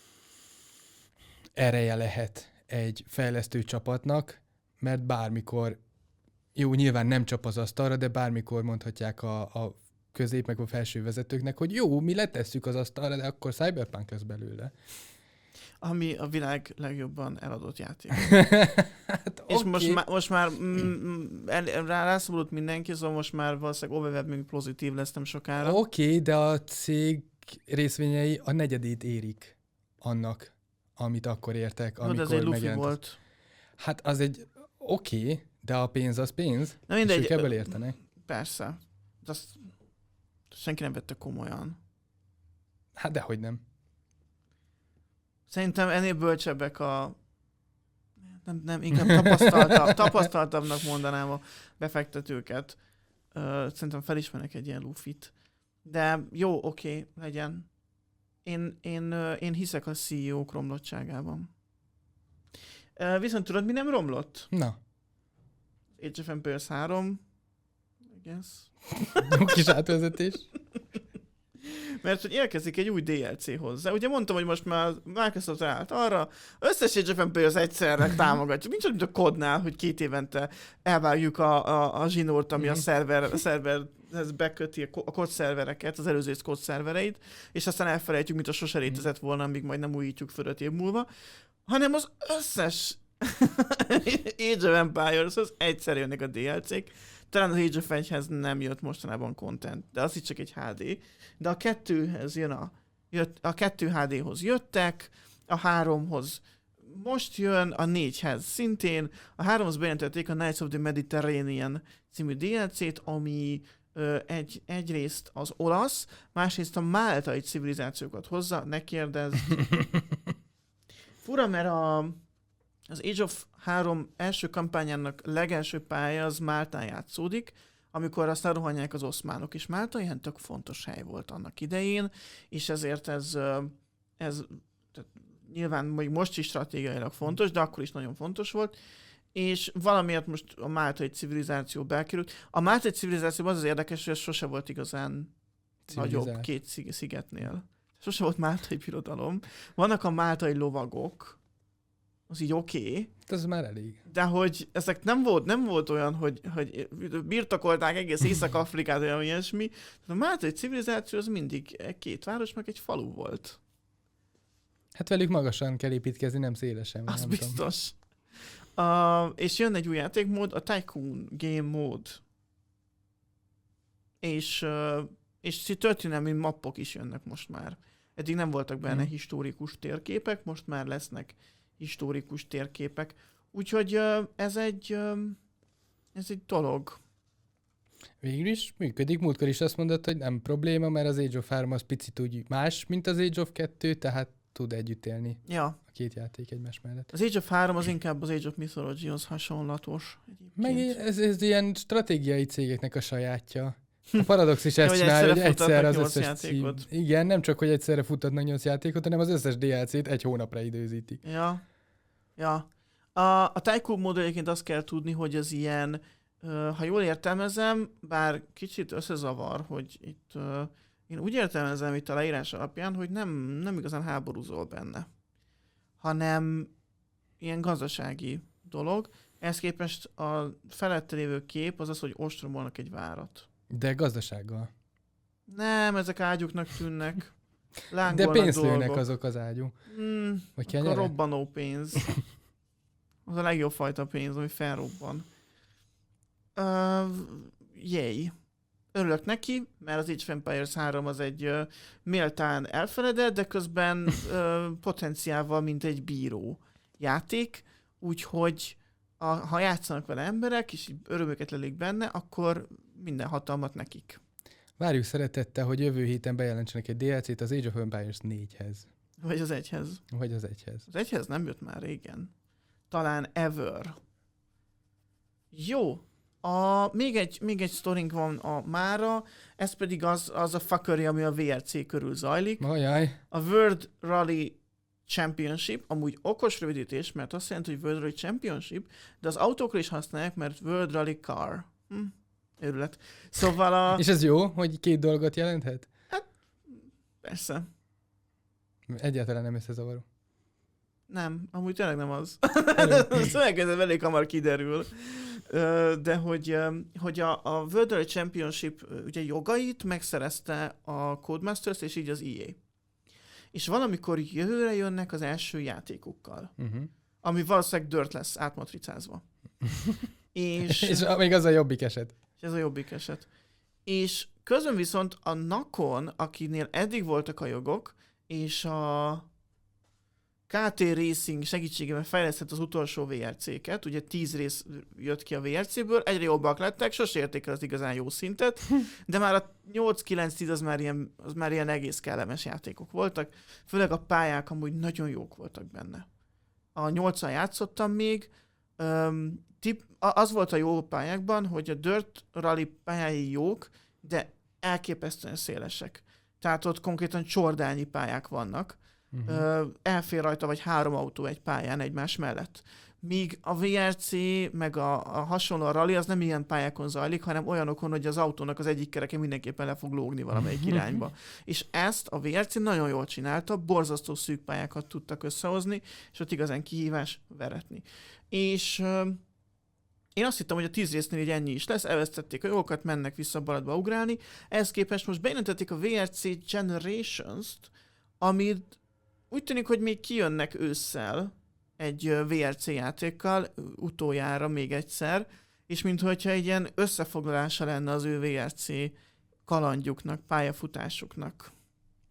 ereje lehet egy fejlesztő csapatnak, mert bármikor, jó, nyilván nem csap az asztalra, de bármikor mondhatják a, a közép meg a felső vezetőknek, hogy jó, mi letesszük az asztalra, de akkor Cyberpunk lesz belőle. Ami a világ legjobban eladott játék. Hát, és okay. most, má, most már mm, el, rá, rászabadult mindenki, szóval most már valószínűleg overweb még pozitív lesz nem sokára. Oké, okay, de a cég részvényei a negyedét érik annak, amit akkor értek, no, amikor de ez egy lufi megjelent. volt. Hát az egy oké, okay, de a pénz az pénz, na mindegy, és ők ebből értenek. Persze. De azt senki nem vette komolyan. Hát dehogy nem. Szerintem ennél bölcsebbek a... Nem, nem inkább tapasztaltabb, tapasztaltabbnak mondanám a befektetőket. Uh, szerintem felismernek egy ilyen lufit. De jó, oké, okay, legyen. Én, én, uh, én hiszek a cé e ó-k romlottságában. Uh, viszont tudod, mi nem romlott? Na. Age of Empires három. I guess. Jó kis átvezetés. Mert hogy érkezik egy új dé el cé hozzá. Ugye mondtam, hogy most már Microsoft ráállt arra, összes Age of Empires egyszerre támogatjuk. Nincs olyan, mint a kodnál, hogy két évente elvágjuk a, a, a zsinórt, ami a szerver, a szerverhez beköti a kodszervereket, az előző kodszervereit, és aztán elfelejtjük, mint a sose létezett volna, amíg majd nem újítjuk föl öt év múlva, hanem az összes Age of Empires-hoz egyszer jönnek a dé el cék. Talán az Age of egyhez nem jött mostanában content, de az itt csak egy há dé. De a kettőhez jön a jött, a kettő há dé-hoz jöttek, a háromhoz most jön, a négyhez szintén, a háromhoz bejelentették a Knights of the Mediterranean című dé el cét, ami ö, egy, egyrészt az olasz, másrészt a máltai civilizációkat hozza, ne kérdezz. Fura, mert a, az Age of három első kampányának legelső pálya az Máltán játszódik, amikor azt elrohanják az oszmánok, és Málta ilyen tök fontos hely volt annak idején, és ezért ez, ez nyilván még most is stratégiailag fontos, de akkor is nagyon fontos volt, és valamiért most a máltai civilizáció bekerült. A máltai civilizációban az az érdekes, hogy ez sose volt igazán nagyobb két szigetnél. Sose volt máltai birodalom. Vannak a máltai lovagok, az így oké. Okay, ez már elég. De hogy ezek nem volt, nem volt olyan, hogy, hogy birtokolták egész Észak-Afrikát, olyan ilyesmi. A máltai civilizáció az mindig két város, meg egy falu volt. Hát velük magasan kell építkezni, nem szélesen. Az nem biztos. Uh, és jön egy új játékmód, a Tycoon Game Mode. És, uh, és történelmi mappok is jönnek most már. Eddig nem voltak benne hmm. historikus térképek, most már lesznek historikus térképek. Úgyhogy uh, ez egy uh, ez egy dolog. Végül is működik. Múltkor is azt mondod, hogy nem probléma, mert az Age of három az picit úgy más, mint az Age of kettő, tehát tud együtt élni ja. a két játék egymás mellett. Az Age of három az inkább az Age of Mythology-hoz hasonlatos. Egyébként. Meg ez, ez ilyen stratégiai cégeknek a sajátja. A Paradox is ezt csinálja, hogy egyszer az összes cím. Igen, nem csak, hogy egyszerre futtatnak nyolc játékot, hanem az összes dé el cét egy hónapra időzítik. Ja. Ja. A, a Tycoon mód egyébként azt kell tudni, hogy az ilyen, uh, ha jól értelmezem, bár kicsit összezavar, hogy itt uh, én úgy értelmezem itt a leírás alapján, hogy nem, nem igazán háborúzol benne, hanem ilyen gazdasági dolog. Ehhez képest a felette lévő kép az az, hogy ostromolnak egy várat. De gazdasággal. Nem, ezek ágyuknak tűnnek. De pénzt lőnek azok az ágyú. Mm, akkor robbanó pénz. Az a legjobb fajta pénz, ami felrobban. Uh, Jéj. Örülök neki, mert az Age of Empires három az egy uh, méltán elfeledett, de közben uh, potenciálval, mint egy bíró játék, úgyhogy a, ha játszanak vele emberek, és örömöket lelik benne, akkor minden hatalmat nekik. Várjuk szeretettel, hogy jövő héten bejelentsenek egy dé el cét az Age of Empires négyhez. Vagy az egyhez. Vagy az egyhez. Az egyhez nem jött már régen. Talán ever. Jó. A, még egy, még egy sztorink van a mára, ez pedig az, az a fuckery, ami a vé er cé körül zajlik. Ajaj. A World Rally Championship, amúgy okos rövidítés, mert azt jelenti, hogy World Rally Championship, de az autókra is használják, mert World Rally Car. Hm. Őrület. Szóval a... És ez jó, hogy két dolgot jelenthet? Hát, persze. Egyáltalán nem összezavaró. Nem, amúgy tényleg nem az. Szövegezem elég hamar kiderül. De hogy, hogy a, a World Rally Championship ugye jogait megszerezte a Codemasters, és így az é á. És valamikor jövőre jönnek az első játékokkal. Uh-huh. Ami valószínűleg Dirt lesz átmatricázva. és, és még az a jobbik eset. És ez a jobbik eset. És közben viszont a Nakon, akinél eddig voltak a jogok, és a ká té Racing segítségével fejlesztett az utolsó vé er cé-ket, ugye tíz rész jött ki a vé er cé-ből, egyre jobbak lettek, sose érték el az igazán jó szintet, de már a nyolc kilenc tíz az már ilyen, az már ilyen egész kellemes játékok voltak, főleg a pályák amúgy nagyon jók voltak benne. A nyolccal játszottam még, um, tip, az volt a jó pályákban, hogy a Dirt Rally pályái jók, de elképesztően szélesek. Tehát ott konkrétan csordányi pályák vannak. Uh-huh. Elfér rajta vagy három autó egy pályán egymás mellett. Míg a vé er cé, meg a, a hasonló a rally, az nem ilyen pályákon zajlik, hanem olyanokon, hogy az autónak az egyik kereke mindenképpen le fog lógni valamelyik irányba. És ezt a vé er cé nagyon jól csinálta, borzasztó szűk pályákat tudtak összehozni, és ott igazán kihívás veretni. És euh, én azt hittem, hogy a tíz résznél így ennyi is lesz, elvesztették a jogokat, mennek vissza baladba ugrálni. Ehhez képest most bejelentették a vé er cé Generations-t, amit úgy tűnik, hogy még kijönnek ősszel egy vé er cé játékkal, utoljára még egyszer, és minthogyha egy ilyen összefoglalása lenne az ő vé er cé kalandjuknak, pályafutásuknak.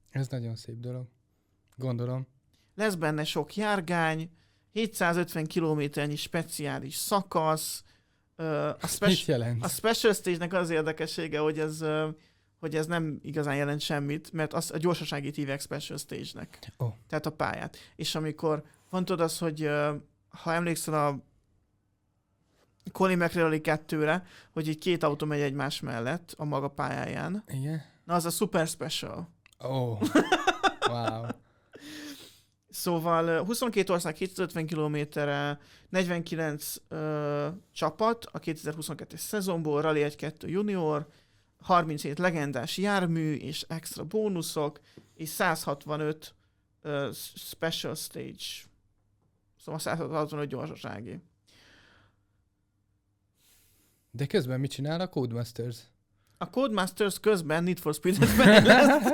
Ez nagyon szép dolog. Gondolom. Lesz benne sok járgány, hétszázötven kilométernyi speciális szakasz. A, spe- Mit jelent? a Special Stage-nek az érdekessége, hogy ez, hogy ez nem igazán jelent semmit, mert az, a gyorsaságit hívják Special Stage-nek. Oh. Tehát a pályát. És amikor van tudod az, hogy ha emlékszel a Colin McRae kettőre, hogy így két autó megy egymás mellett a maga pályáján. Igen? Na, az a Super Special. Oh. Wow. Szóval huszonkét ország kétszázötven kilométerre, negyvenkilenc ö, csapat a kétezer-huszonkettes szezonból, Rally egy kettő junior, harminchét legendás jármű és extra bónuszok, és száz hatvanöt ö, special stage. Szóval száz hatvanöt gyorsasági. De közben mit csinál a Codemasters? A Codemasters közben Need for Speed-et fejleszt.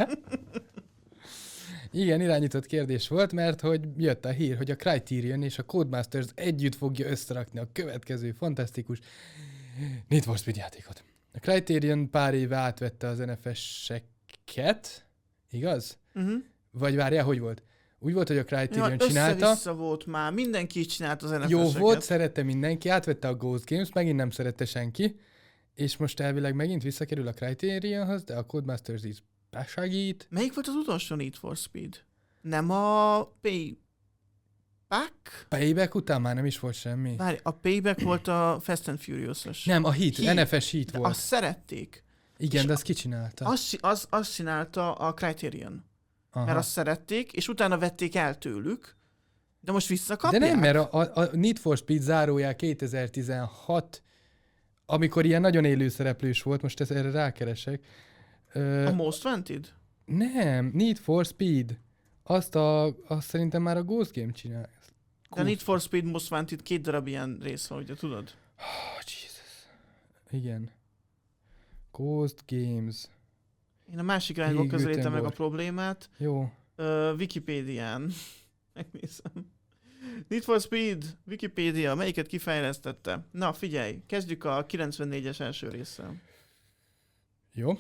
Igen, irányított kérdés volt, mert hogy jött a hír, hogy a Criterion és a Codemasters együtt fogja összerakni a következő fantasztikus Need for Speed játékot. A Criterion pár éve átvette az en ef es-eket, igaz? Uh-huh. Vagy várjál, hogy volt? Úgy volt, hogy a Criterion ja, csinálta. Össze-vissza volt már, mindenki így csinált az en ef es-eket. Jó volt, szerette mindenki, átvette a Ghost Games, megint nem szerette senki, és most elvileg megint visszakerül a Criterionhoz, de a Codemasters is besegít. Melyik volt az utolsó Need for Speed? Nem a Payback? Payback után már nem is volt semmi. Várj, a Payback volt a Fast and Furious-os. Nem, a Heat, Heat. en ef es Heat De volt. azt szerették. Igen, és de azt ki csinálta? Azt, az, azt csinálta a Criterion. Aha. Mert azt szerették, és utána vették el tőlük, de most visszakapják. De nem, mert a, a, a Need for Speed zárójel kétezer-tizenhat, amikor ilyen nagyon élő szereplős volt, most ezt erre rákeresek. Ö, A Most Wanted? nem, Need for Speed. Azt, a, azt szerintem már a Ghost Game csinál. De a Need for Speed Most Wanted két darab ilyen rész van, ugye tudod? Oh, Jesus. Igen. Ghost Games. Én a másik irányból közelítem meg a Göteborg. problémát. Jó. Uh, Wikipédián. Megnézem. Need for Speed, Wikipédia, melyiket kifejlesztette? Na, figyelj, kezdjük a kilencvennégyes első résszel. Jó.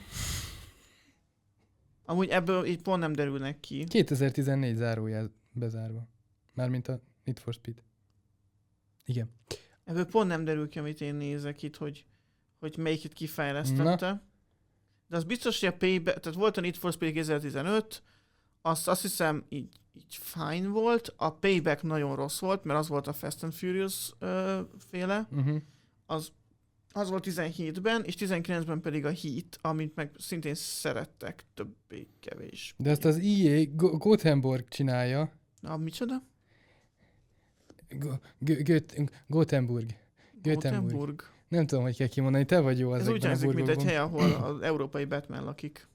Amúgy ebből így pont nem derülnek ki. kétezer-tizennégy zárójel bezárva. Mármint a Need for Speed. Igen. Ebből pont nem derül ki, amit én nézek itt, hogy, hogy melyiket kifejlesztette. Na. De az biztos, hogy a Payback, tehát volt a Need for Speed kétezer-tizenöt, azt, azt hiszem így, így fine volt, a Payback nagyon rossz volt, mert az volt a Fast and Furious ö, féle, Uh-huh. az, az volt tizenhétben, és tizenkilencben pedig a Heat, amit meg szintén szerettek többé-kevés. De ezt az i á Go- Gothenburg csinálja. Na, micsoda? Go- Gö- Göt- Gothenburg. Göteborg. Gothenburg. Nem tudom, hogy kell kimondani, te vagy jó Ez ezekben úgy a hangzik, mint egy burgokban. hely, ahol az európai Batman lakik.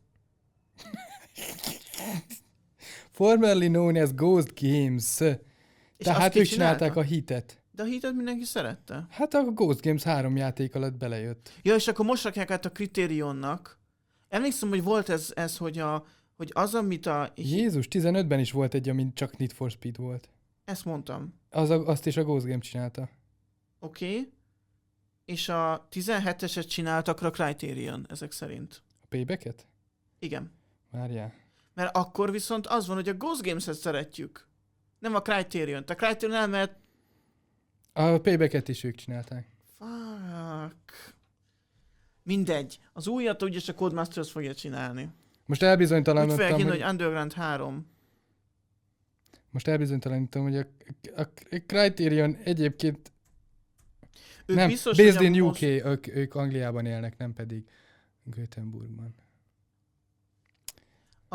Formerly known as Ghost Games. És Tehát azt ők ki csinálták csinálta? a hitet. De a Heatet mindenki szerette. Hát a Ghost Games három játék alatt belejött. Ja, és akkor most rakják át a Criterionnak. Emlékszem, hogy volt ez, ez hogy, a, hogy az, amit a... Jézus, tizenötben is volt egy, ami csak Need for Speed volt. Ezt mondtam. Az a, azt is a Ghost Game csinálta. Oké. Okay. És a tizenheteset csináltak a Criterion, ezek szerint. A Payback-et? Igen. Várjál. Mert akkor viszont az van, hogy a Ghost Games-et szeretjük. Nem a Criterion. A Criterion elmehet... A Payback-et is ők csinálták. Fuck. Mindegy. Az újat úgyis a Codemasters fogja csinálni. Most Úgy elbizonytalanodtam, fogják írni, hogy... hogy Underground három. Most elbizonytalanítom, hogy a, a Criterion egyébként Ők nem, biztos, based hogy a in most- u ká, ők, ők Angliában élnek, nem pedig Göteborgban. A,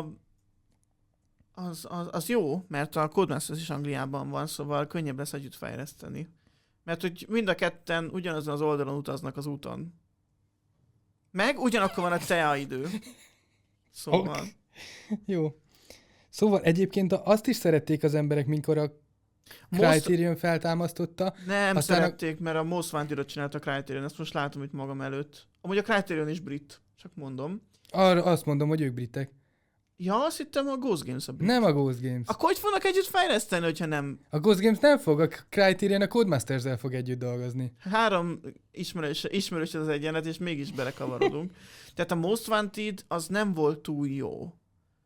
az, az, az jó, mert a Codemasters is Angliában van, szóval könnyebb lesz együtt fejleszteni. Mert hogy mind a ketten ugyanazon az oldalon utaznak az úton. Meg ugyanakkor van a té á idő. Szóval. Ok. Jó. Szóval egyébként azt is szerették az emberek, mikor a Most, Criterion feltámasztotta. nem aztán a- szerették, mert a Most Wanted-ot csinált a Criterion, ezt most látom itt magam előtt. Amúgy a Criterion is brit, csak mondom. Arra azt mondom, hogy ők britek. Ja, azt hittem a Ghost Games a brit. Nem a Ghost Games. Akkor hogy fognak együtt fejleszteni, hogyha nem? A Ghost Games nem fog, a Criterion a Codemasters-el fog együtt dolgozni. Három ismerős, ismerős az egyenlet, és mégis belekavarodunk. Tehát a Most Wanted az nem volt túl jó.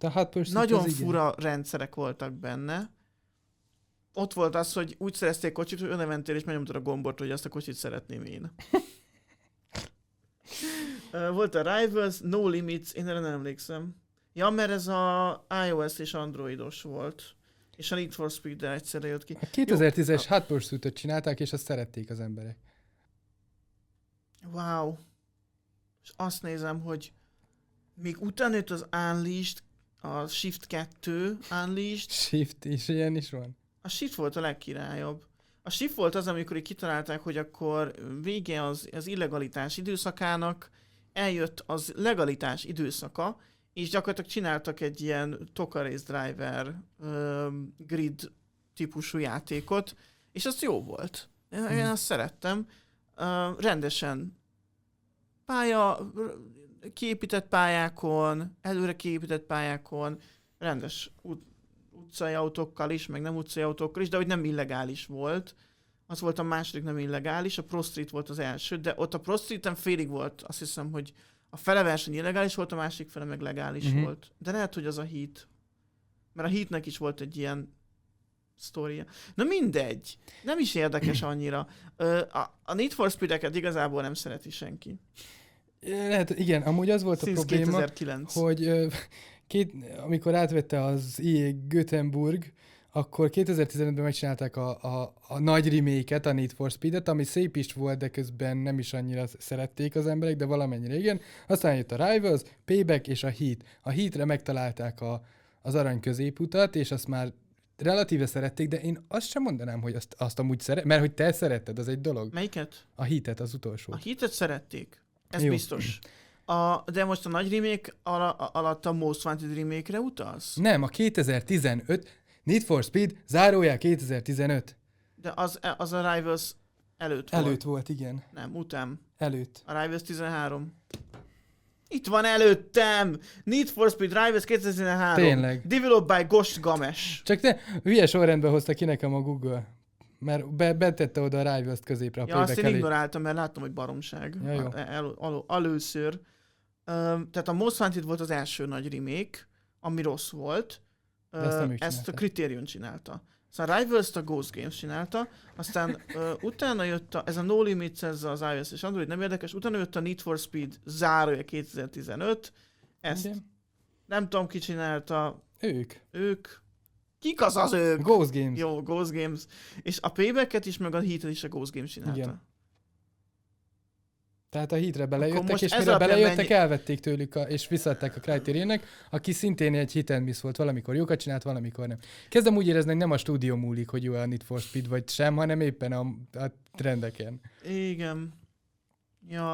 A Hot Pursuit Nagyon az fura igen. rendszerek voltak benne. Ott volt az, hogy úgy szerezték kocsit, hogy oda mentél és megnyomtad a gombot, hogy azt a kocsit szeretném én. Volt a Rivals, No Limits, én erre nem emlékszem. Ja, mert ez a iOS és androidos volt. És a Need for Speed-del egyszerre jött ki. A kétezer-tízes Hot Pursuit-ot csinálták, és azt szerették az emberek. Wow. És azt nézem, hogy még utána jött az Unleashed, a Shift kettő Unleashed. Shift is, ilyen is van. A Shift volt a legkirályabb. A Shift volt az, amikor így kitalálták, hogy akkor vége az, az illegalitás időszakának, eljött az legalitás időszaka, és gyakorlatilag csináltak egy ilyen Toka Race Driver uh, grid típusú játékot, és az jó volt. Én, hmm. én azt szerettem. Uh, rendesen pálya, kiépített pályákon, előre kiépített pályákon, rendes ut- utcai autókkal is, meg nem utcai autókkal is, de hogy nem illegális volt. Az volt a második nem illegális, a Pro Street volt az első, de ott a Pro Streeten félig volt, azt hiszem, hogy a fele verseny illegális volt, a másik fele meg legális uh-huh. volt. De lehet, hogy az a Heat. Mert a Heatnek is volt egy ilyen sztória. Na mindegy. Nem is érdekes annyira. A, a Need for Speed-eket igazából nem szereti senki. Lehet, igen, amúgy az volt Since a probléma, kétezer-kilenc. hogy két, amikor átvette az i á Göteborg, akkor kétezer-tizenötben megcsinálták a, a, a nagy remake-et, a Need for Speed-et, ami szép is volt, de közben nem is annyira szerették az emberek, de valamennyire igen. Aztán jött a Rivals, Payback és a Heat. A Heatre megtalálták a, az arany középutat, és azt már relatíve szerették, de én azt sem mondanám, hogy azt, azt amúgy szeret, mert hogy te szeretted, az egy dolog. Melyiket? A Heatet, az utolsó. A Heatet szerették. Ez Jó. biztos. A, de most a nagy remake ala, alatt a Most Wanted remake-re utalsz? Nem, a kétezer-tizenöt Need for Speed, zárójel kétezer-tizenöt. De az, az a Rivals előtt volt. Előtt volt, igen. Nem, után. Előtt. A Rivals tizenhárom. Itt van előttem! Need for Speed Rivals kétezer-tizenhárom. Tényleg. Developed by Ghost Games. Csak te hülye sorrendben hozta ki nekem a Google. Mert be, betette oda a Rivals középre a Ja, azt én elé. ignoráltam, mert láttam, hogy baromság. Ja, jó. El, el, először. Um, tehát a Most Wanted volt az első nagy remake, ami rossz volt. Uh, ezt a Criterion csinálta. Aztán a Rivals-t a Ghost Games csinálta, aztán uh, utána jött a, ez a No Limits, ez az iOS és Android, nem érdekes, utána jött a Need for Speed zárója kétezer-tizenöt, ezt igen. Nem tudom ki csinálta. Ők. Ők. Kik az az ők? Ghost Games. Jó, Ghost Games. És a Payback-et is, meg a Heat-et is a Ghost Games csinálta. Igen. Tehát a Heatre belejöttek, és mire belejöttek, mennyi... elvették tőlük, a, és visszaadták a Criterionnek, aki szintén egy hit and miss volt, valamikor jókat csinált, valamikor nem. Kezdem úgy érezni, hogy nem a stúdió múlik, hogy jó a Need for Speed vagy sem, hanem éppen a, a trendeken. Igen. Ja.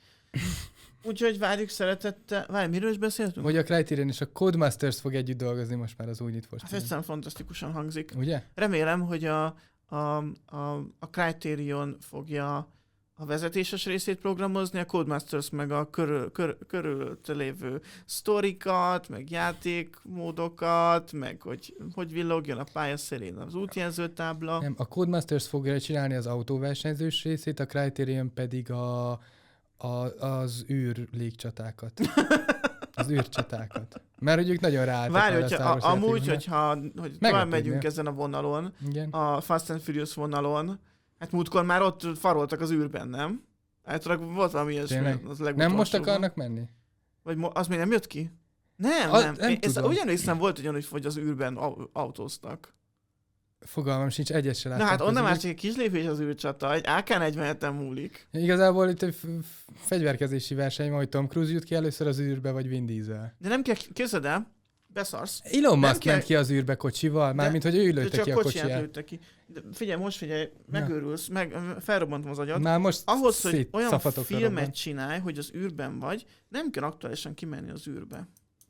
Úgyhogy várjuk szeretettel. Várj, miről is beszéltünk? Hogy a Criterion és a Codemasters fog együtt dolgozni most már az új Need for Speed. Hát egyszerűen fantasztikusan hangzik. Ugye? Remélem, hogy a, a, a, a Criterion fogja a vezetéses részét programozni, a Codemasters meg a körül, kör, körülötte lévő sztorikat, meg játékmódokat, meg hogy hogy villogjon a pályaszélén az útjelzőtábla. Nem, a Codemasters fogja csinálni az autóversenyzős részét, a Criterion pedig a, a, az űr légcsatákat. Az űrcsatákat. Mert hogy ők nagyon ráálltak. Várj, hogyha a, amúgy, hogyha hogy tovább megyünk ezen a vonalon, igen. A Fast and Furious vonalon, hát múltkor már ott faroltak az űrben, nem? Általában volt valami ilyesmi. Nem most akarnak menni? Vagy mo- az még nem jött ki? Nem, a, nem. nem Ez ugyanis volt olyan, hogy az űrben autóztak. Fogalmam sincs, egyet se láttam. Na hát onnan már csak egy kis lépés az űrcsata, egy á ká negyvenheten múlik. Igazából itt egy fegyverkezési verseny, hogy Tom Cruise jut ki először az űrbe, vagy Vin Diesel. De nem kell, képzeld el, beszarsz. Elon Musk ment ki az űrbe kocsival, mármint hogy ő lőtte ki a kocsiját. Lőtte ki. De figyelj, most figyelj, megőrülsz, meg, felrobbantom az agyad. Már most ahhoz, hogy olyan filmet robban. csinálj, hogy az űrben vagy, nem kell aktuálisan kimenni az űrbe.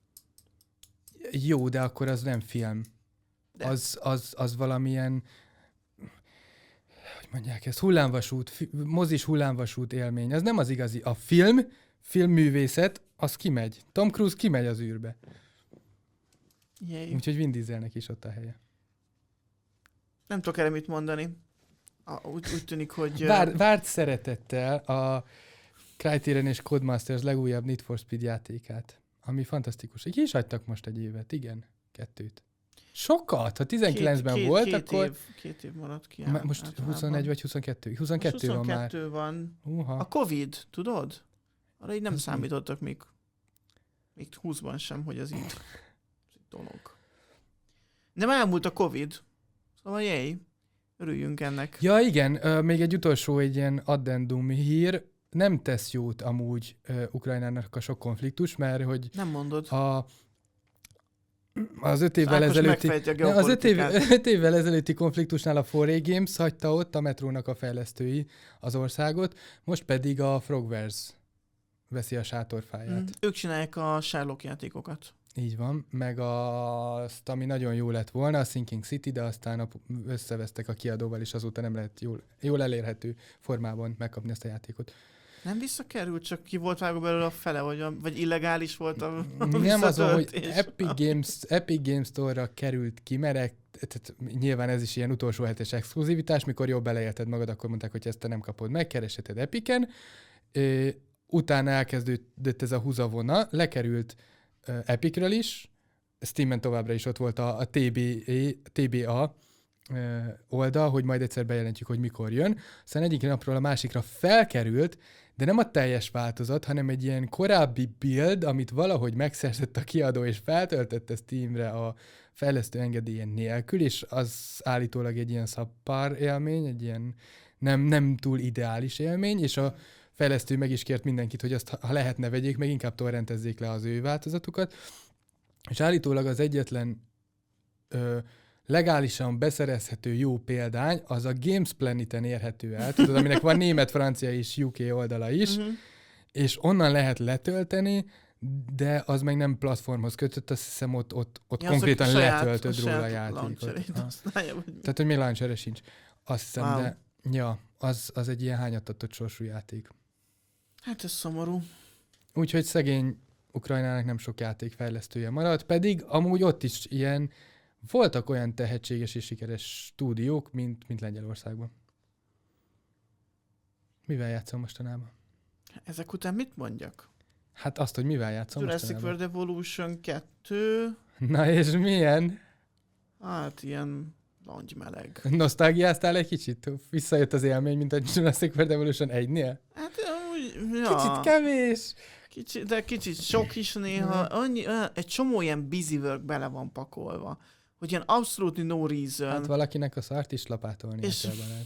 Jó, de akkor az nem film. Az, az, az valamilyen, hogy mondják ezt, hullámvasút, fi, mozis hullámvasút élmény. Ez nem az igazi. A film, filmművészet, az kimegy. Tom Cruise kimegy az űrbe. Jaj. Úgyhogy Vin Dieselnek is ott a helye. Nem tudok erre mit mondani. A, úgy, úgy tűnik, hogy... Vár, várt szeretettel a Criterion és Codemasters legújabb Need for Speed játékát. Ami fantasztikus. Ki is hagytak most egy évet, igen, kettőt. Sokat, ha tizenkilencben két, volt, két akkor... Év, két év maradt ki. Ma, most általában. huszonegy vagy huszonkettő? huszonkettő, huszonkettő van már. huszonkettő van. Uh-ha. A Covid, tudod? Arra így nem Ez számítottak még, még húszban sem, hogy ez így, ez így dolog. Nem elmúlt a Covid. Szóval jéj, örüljünk ennek. Ja igen, uh, még egy utolsó egy ilyen addendum hír. Nem tesz jót amúgy uh, Ukrajnának a sok konfliktus, mert hogy Nem mondod. a Az öt évvel, Ákos ezelőtti, megfejti a az öt, év, geopolitikát. öt évvel ezelőtti konfliktusnál a four A Games hagyta ott a metrónak a fejlesztői az országot, most pedig a Frogwares veszi a sátorfáját. Mm, ők csinálják a Sherlock játékokat. Így van, meg azt, ami nagyon jó lett volna, a Sinking City, de aztán a, összevesztek a kiadóval, és azóta nem lehet jól, jól elérhető formában megkapni ezt a játékot. Nem visszakerült, csak ki volt vágva belőle a fele, vagy, a, vagy illegális volt a, a Nem az, hogy visszatöltés. Epic Games, Epic Games Store-ra került ki, mert tehát nyilván ez is ilyen utolsó hetes exkluzivitás, mikor jobb beleélted magad, akkor mondták, hogy ezt te nem kapod meg, kereseted Epicen, ö, utána elkezdődött ez a húzavona, lekerült ö, Epicről is, Steamen továbbra is ott volt a, a té bé á, té bé á ö, oldal, hogy majd egyszer bejelentjük, hogy mikor jön. Aztán egyik napról a másikra felkerült, de nem a teljes változat, hanem egy ilyen korábbi build, amit valahogy megszerzett a kiadó, és feltöltette Steamre a fejlesztő engedélye nélkül, és az állítólag egy ilyen szabpár élmény, egy ilyen nem, nem túl ideális élmény, és a fejlesztő meg is kért mindenkit, hogy azt, ha lehetne, vegyék meg, inkább torrentezzék le az ő változatukat. És állítólag az egyetlen ö, legálisan beszerezhető jó példány, az a Games Planet-en érhető el, tudod, aminek van német, francia és U K oldala is, uh-huh. és onnan lehet letölteni, de az meg nem platformhoz kötött, azt hiszem ott, ott, ott ja, konkrétan saját, letöltöd a róla a játékot. Tehát, hogy még launcher sincs. Azt hiszem, wow. de ja, az, az egy ilyen hányattatott sorsú játék. Hát ez szomorú. Úgyhogy szegény Ukrajnának nem sok játékfejlesztője maradt, pedig amúgy ott is ilyen voltak olyan tehetséges és sikeres stúdiók, mint, mint Lengyelországban. Mivel játszom mostanában? Ezek után mit mondjak? Hát azt, hogy mivel játszom Jurassic mostanában. World Evolution kettő. Na és milyen? Hát ilyen langymeleg. Nosztalgiáztál egy kicsit? Visszajött az élmény, mint a Jurassic World Evolution egynél? Hát úgy, ja. Kicsit kevés. Kicsit, de kicsit sok is néha. Annyi, egy csomó ilyen busy work bele van pakolva. Hogy ilyen absolutely no reason. Hát valakinek a szart is lapátolni. És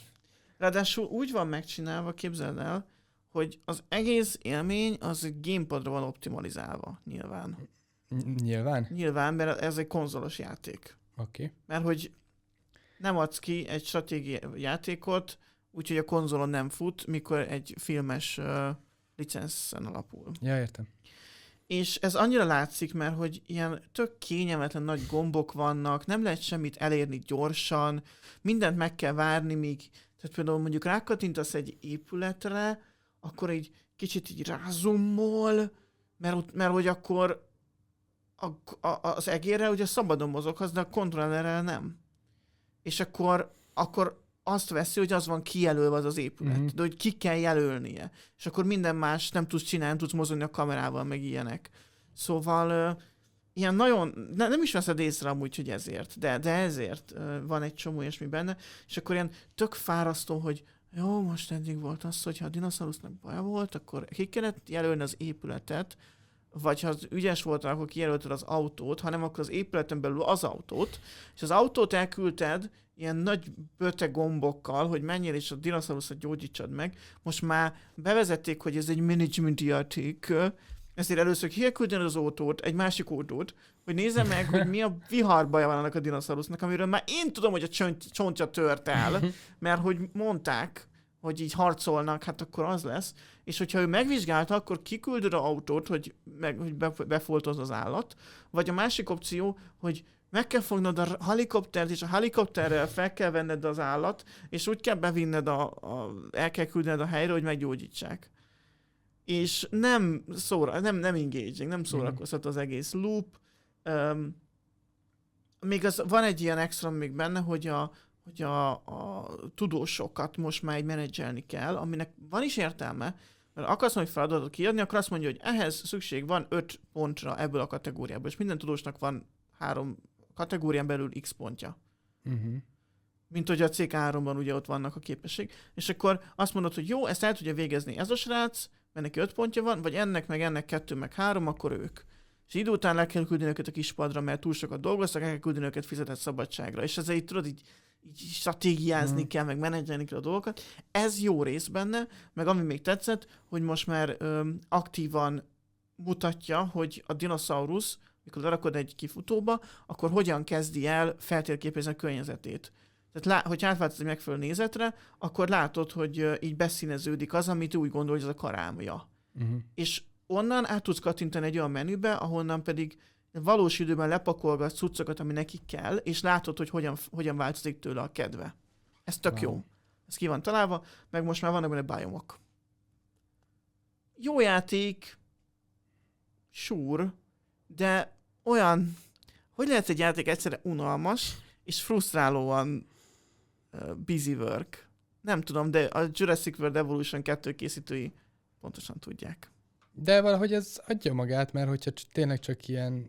ráadásul úgy van megcsinálva, képzeld el, hogy az egész élmény az egy gamepadra van optimalizálva, nyilván. Nyilván? Nyilván, mert ez egy konzolos játék. Oké. Okay. Mert hogy nem adsz ki egy stratégiai játékot, úgyhogy a konzolon nem fut, mikor egy filmes uh, licenszen alapul. Ja, értem. És ez annyira látszik, mert hogy ilyen tök kényelmetlen nagy gombok vannak, nem lehet semmit elérni gyorsan, mindent meg kell várni, míg, tehát például mondjuk rákattintasz egy épületre, akkor egy kicsit így rázummol, mert, mert hogy akkor a, a, az egérrel ugye szabadon mozoghatsz, de a kontrollerrel nem. És akkor, akkor azt veszi, hogy az van kijelölve az az épület, mm-hmm. de hogy ki kell jelölnie. És akkor minden más nem tudsz csinálni, nem tudsz mozogni a kamerával, meg ilyenek. Szóval uh, ilyen nagyon, ne, nem is veszed észre amúgy, hogy ezért, de, de ezért uh, van egy csomó ilyesmi benne, és akkor ilyen tök fárasztó, hogy jó, most eddig volt az, hogyha a dinoszaurusznak baja volt, akkor ki kellett jelölni az épületet, vagy ha az ügyes voltál, akkor kijelölted az autót, hanem akkor az épületen belül az autót, és az autót elküldted ilyen nagy böte gombokkal, hogy menjél és a dinoszauruszot gyógyítsad meg. Most már bevezették, hogy ez egy management játék, ezért először ki kell küldeni az autót, egy másik autót, hogy nézze meg, hogy mi a viharbaja van annak a dinoszaurusznak, amiről már én tudom, hogy a csont, csontja tört el, mert hogy mondták, hogy így harcolnak, hát akkor az lesz. És hogyha ő megvizsgálta, akkor kiküldöd az autót, hogy, meg, hogy befoltoz az állat, vagy a másik opció, hogy meg kell fognod a helikoptert, és a helikopterrel fel kell venned az állat, és úgy kell bevinned, a, a, el kell küldened a helyre, hogy meggyógyítsák. És nem szóra, nem, nem engaging, nem szórakoztat az egész loop. Um, még az, van egy ilyen extra még benne, hogy a hogy a, a tudósokat most már menedzselni kell, aminek van is értelme, Mert akarsz valami feladatot kiadni, akkor azt mondja, hogy ehhez szükség van öt pontra ebből a kategóriából, és minden tudósnak van három kategórián belül X pontja. Uh-huh. Mint hogy a cé ká háromban ugye ott vannak a képesség. És akkor azt mondod, hogy jó, ezt el tudja végezni ez a srác, mert neki öt pontja van, vagy ennek, meg ennek kettő, meg három, akkor ők. És idő után le kell küldeni őket a kispadra, mert túl sokat dolgoztak, el kell küldeni őket fizetett szabadságra. És ezért tudod, így, így stratégiázni hmm. kell, meg menedzselni kell a dolgokat. Ez jó rész benne, meg ami még tetszett, hogy most már öm, aktívan mutatja, hogy a dinoszaurusz, mikor lerakod egy kifutóba, akkor hogyan kezdi el feltérképezni a környezetét. Tehát, lá- hogy átváltoz egy megfelelő nézetre, akkor látod, hogy uh, így beszíneződik az, amit úgy gondol, hogy az a karámja. Uh-huh. És onnan át tudsz kattintani egy olyan menübe, ahonnan pedig valós időben lepakolgatsz cuccokat, ami nekik kell, és látod, hogy hogyan, hogyan változik tőle a kedve. Ez tök wow. jó. Ez ki van találva, meg most már vannak benne biomok. Jó játék, sure, de olyan, hogy lehet egy játék egyszerre unalmas, és frusztrálóan uh, busy work. Nem tudom, de a Jurassic World Evolution kettő készítői pontosan tudják. De valahogy ez adja magát, mert hogyha c- tényleg csak ilyen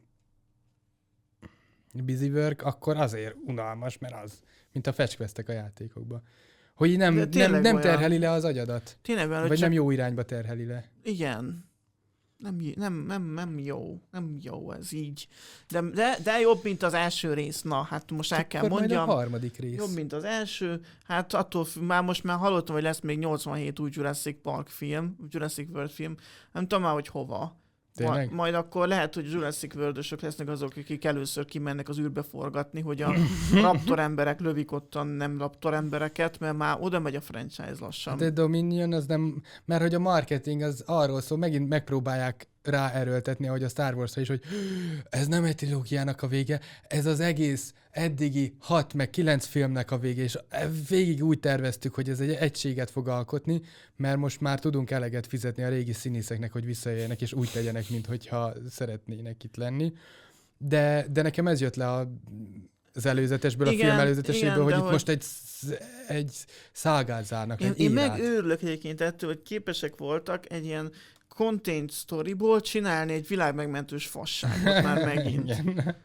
busy work, akkor azért unalmas, mert az, mint a fetchquestek a játékokban. Hogy nem, nem, nem terheli le az agyadat. Tényleg olyan, vagy csak... nem jó irányba terheli le. Igen. Nem, nem, nem, nem jó. Nem jó ez így. De, de, de jobb, mint az első rész. Na, hát most el kell akkor mondjam. Majd a harmadik rész. Jobb, mint az első. Hát attól már most már hallottam, hogy lesz még nyolcvanhét új Jurassic Park film, Jurassic World film. Nem tudom már, hogy hova. Ma, majd akkor lehet, hogy Jurassic World-ösök lesznek azok, akik először kimennek az űrbe forgatni, hogy a raptor emberek lövik ottan nem raptor embereket, mert már oda megy a franchise lassan. De Dominion az nem, mert hogy a marketing az arról szól, megint megpróbálják ráerőltetni, ahogy a Star Wars-ra is, hogy ez nem egy trilógiának a vége, ez az egész eddigi hat meg kilenc filmnek a vége, és végig úgy terveztük, hogy ez egy egységet fog alkotni, mert most már tudunk eleget fizetni a régi színészeknek, hogy visszajöjjenek, és úgy tegyenek, mintha szeretnének itt lenni. De, de nekem ez jött le a, az előzetesből, igen, a film előzeteséből, igen, hogy itt hogy... most egy, egy szágát zárnak, én, egy én meg őrülök egyébként ettől, hogy képesek voltak egy ilyen content storyból csinálni egy világmegmentős fasságot már megint.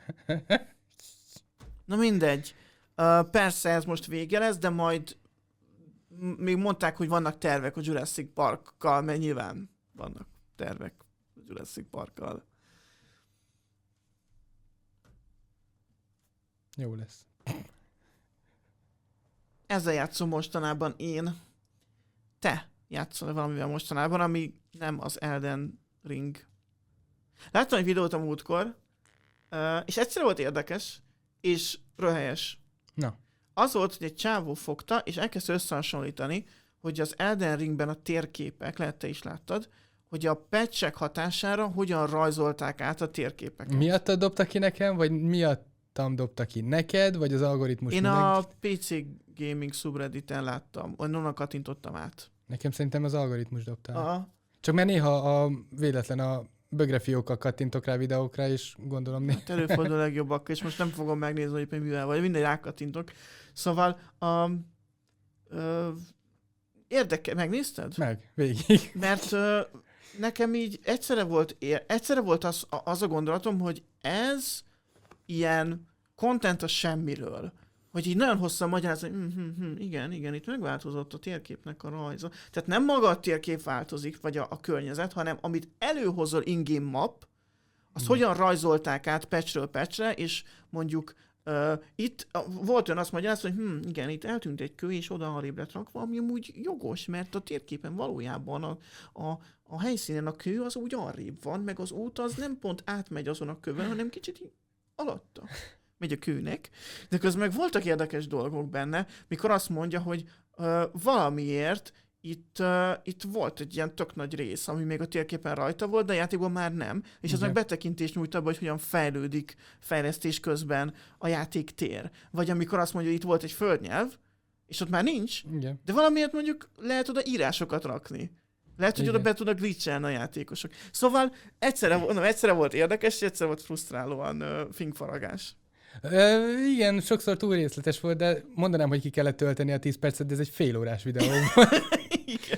Na mindegy. Uh, persze ez most vége lesz, de majd m- még mondták, hogy vannak tervek a Jurassic Parkkal, mert nyilván vannak tervek a Jurassic Parkkal. Jó lesz. Ezzel játszom mostanában én. Te játszol valamivel mostanában, ami nem az Elden Ring. Láttam egy videót a múltkor, és egyszerűen volt érdekes, és röhelyes. Na. Az volt, hogy egy csávó fogta, és elkezdte összehasonlítani, hogy az Elden Ringben a térképek, lehet te is láttad, hogy a patchek hatására hogyan rajzolták át a térképeket. Miattad dobta ki nekem, vagy miattam dobta ki neked, vagy az algoritmus? Én mindenki? a pé cé Gaming subredditen láttam, onnan kattintottam át. Nekem szerintem az algoritmus dobta. Aha. Csak mert néha a véletlen a bögre fiókkal kattintok rá videókra, és gondolom... Né- hát előfordul a legjobbak, és most nem fogom megnézni, hogy mivel vagy, minden rákattintok. Szóval, um, uh, érdekel, megnézted? Meg, végig. Mert uh, nekem így egyszerre volt, ér- egyszerre volt az, az a gondolatom, hogy ez ilyen content a semmiről. Hogy így nagyon hosszan magyaráz, hogy hm, hm, hm, igen, igen, itt megváltozott a térképnek a rajza. Tehát nem maga a térkép változik, vagy a, a környezet, hanem amit előhozol in-game map, azt hmm. hogyan rajzolták át patchről patchre, és mondjuk uh, itt uh, volt olyan azt magyaráz, hogy hm, igen, itt eltűnt egy kő, és oda arrébb lett rakva, ami amúgy jogos, mert a térképen valójában a, a, a helyszínen a kő az úgy arrébb van, meg az út az nem pont átmegy azon a kövön, hanem kicsit alatta megy a kőnek, de közben meg voltak érdekes dolgok benne, mikor azt mondja, hogy uh, valamiért itt, uh, itt volt egy ilyen tök nagy rész, ami még a térképen rajta volt, de a játékban már nem, és ez meg betekintést nyújt abba, hogy hogyan fejlődik fejlesztés közben a játéktér. Vagy amikor azt mondja, hogy itt volt egy földnyelv, és ott már nincs, igen. De valamiért mondjuk lehet oda írásokat rakni. Lehet, hogy igen. Oda be tudnak glitchelni a játékosok. Szóval egyszerre, mondom, egyszerre volt érdekes, és egyszerre volt frusztrálóan uh, fingfaragás. Ö, igen, sokszor túl részletes volt, de mondanám, hogy ki kellett tölteni a tíz percet, de ez egy fél órás videó volt. Igen.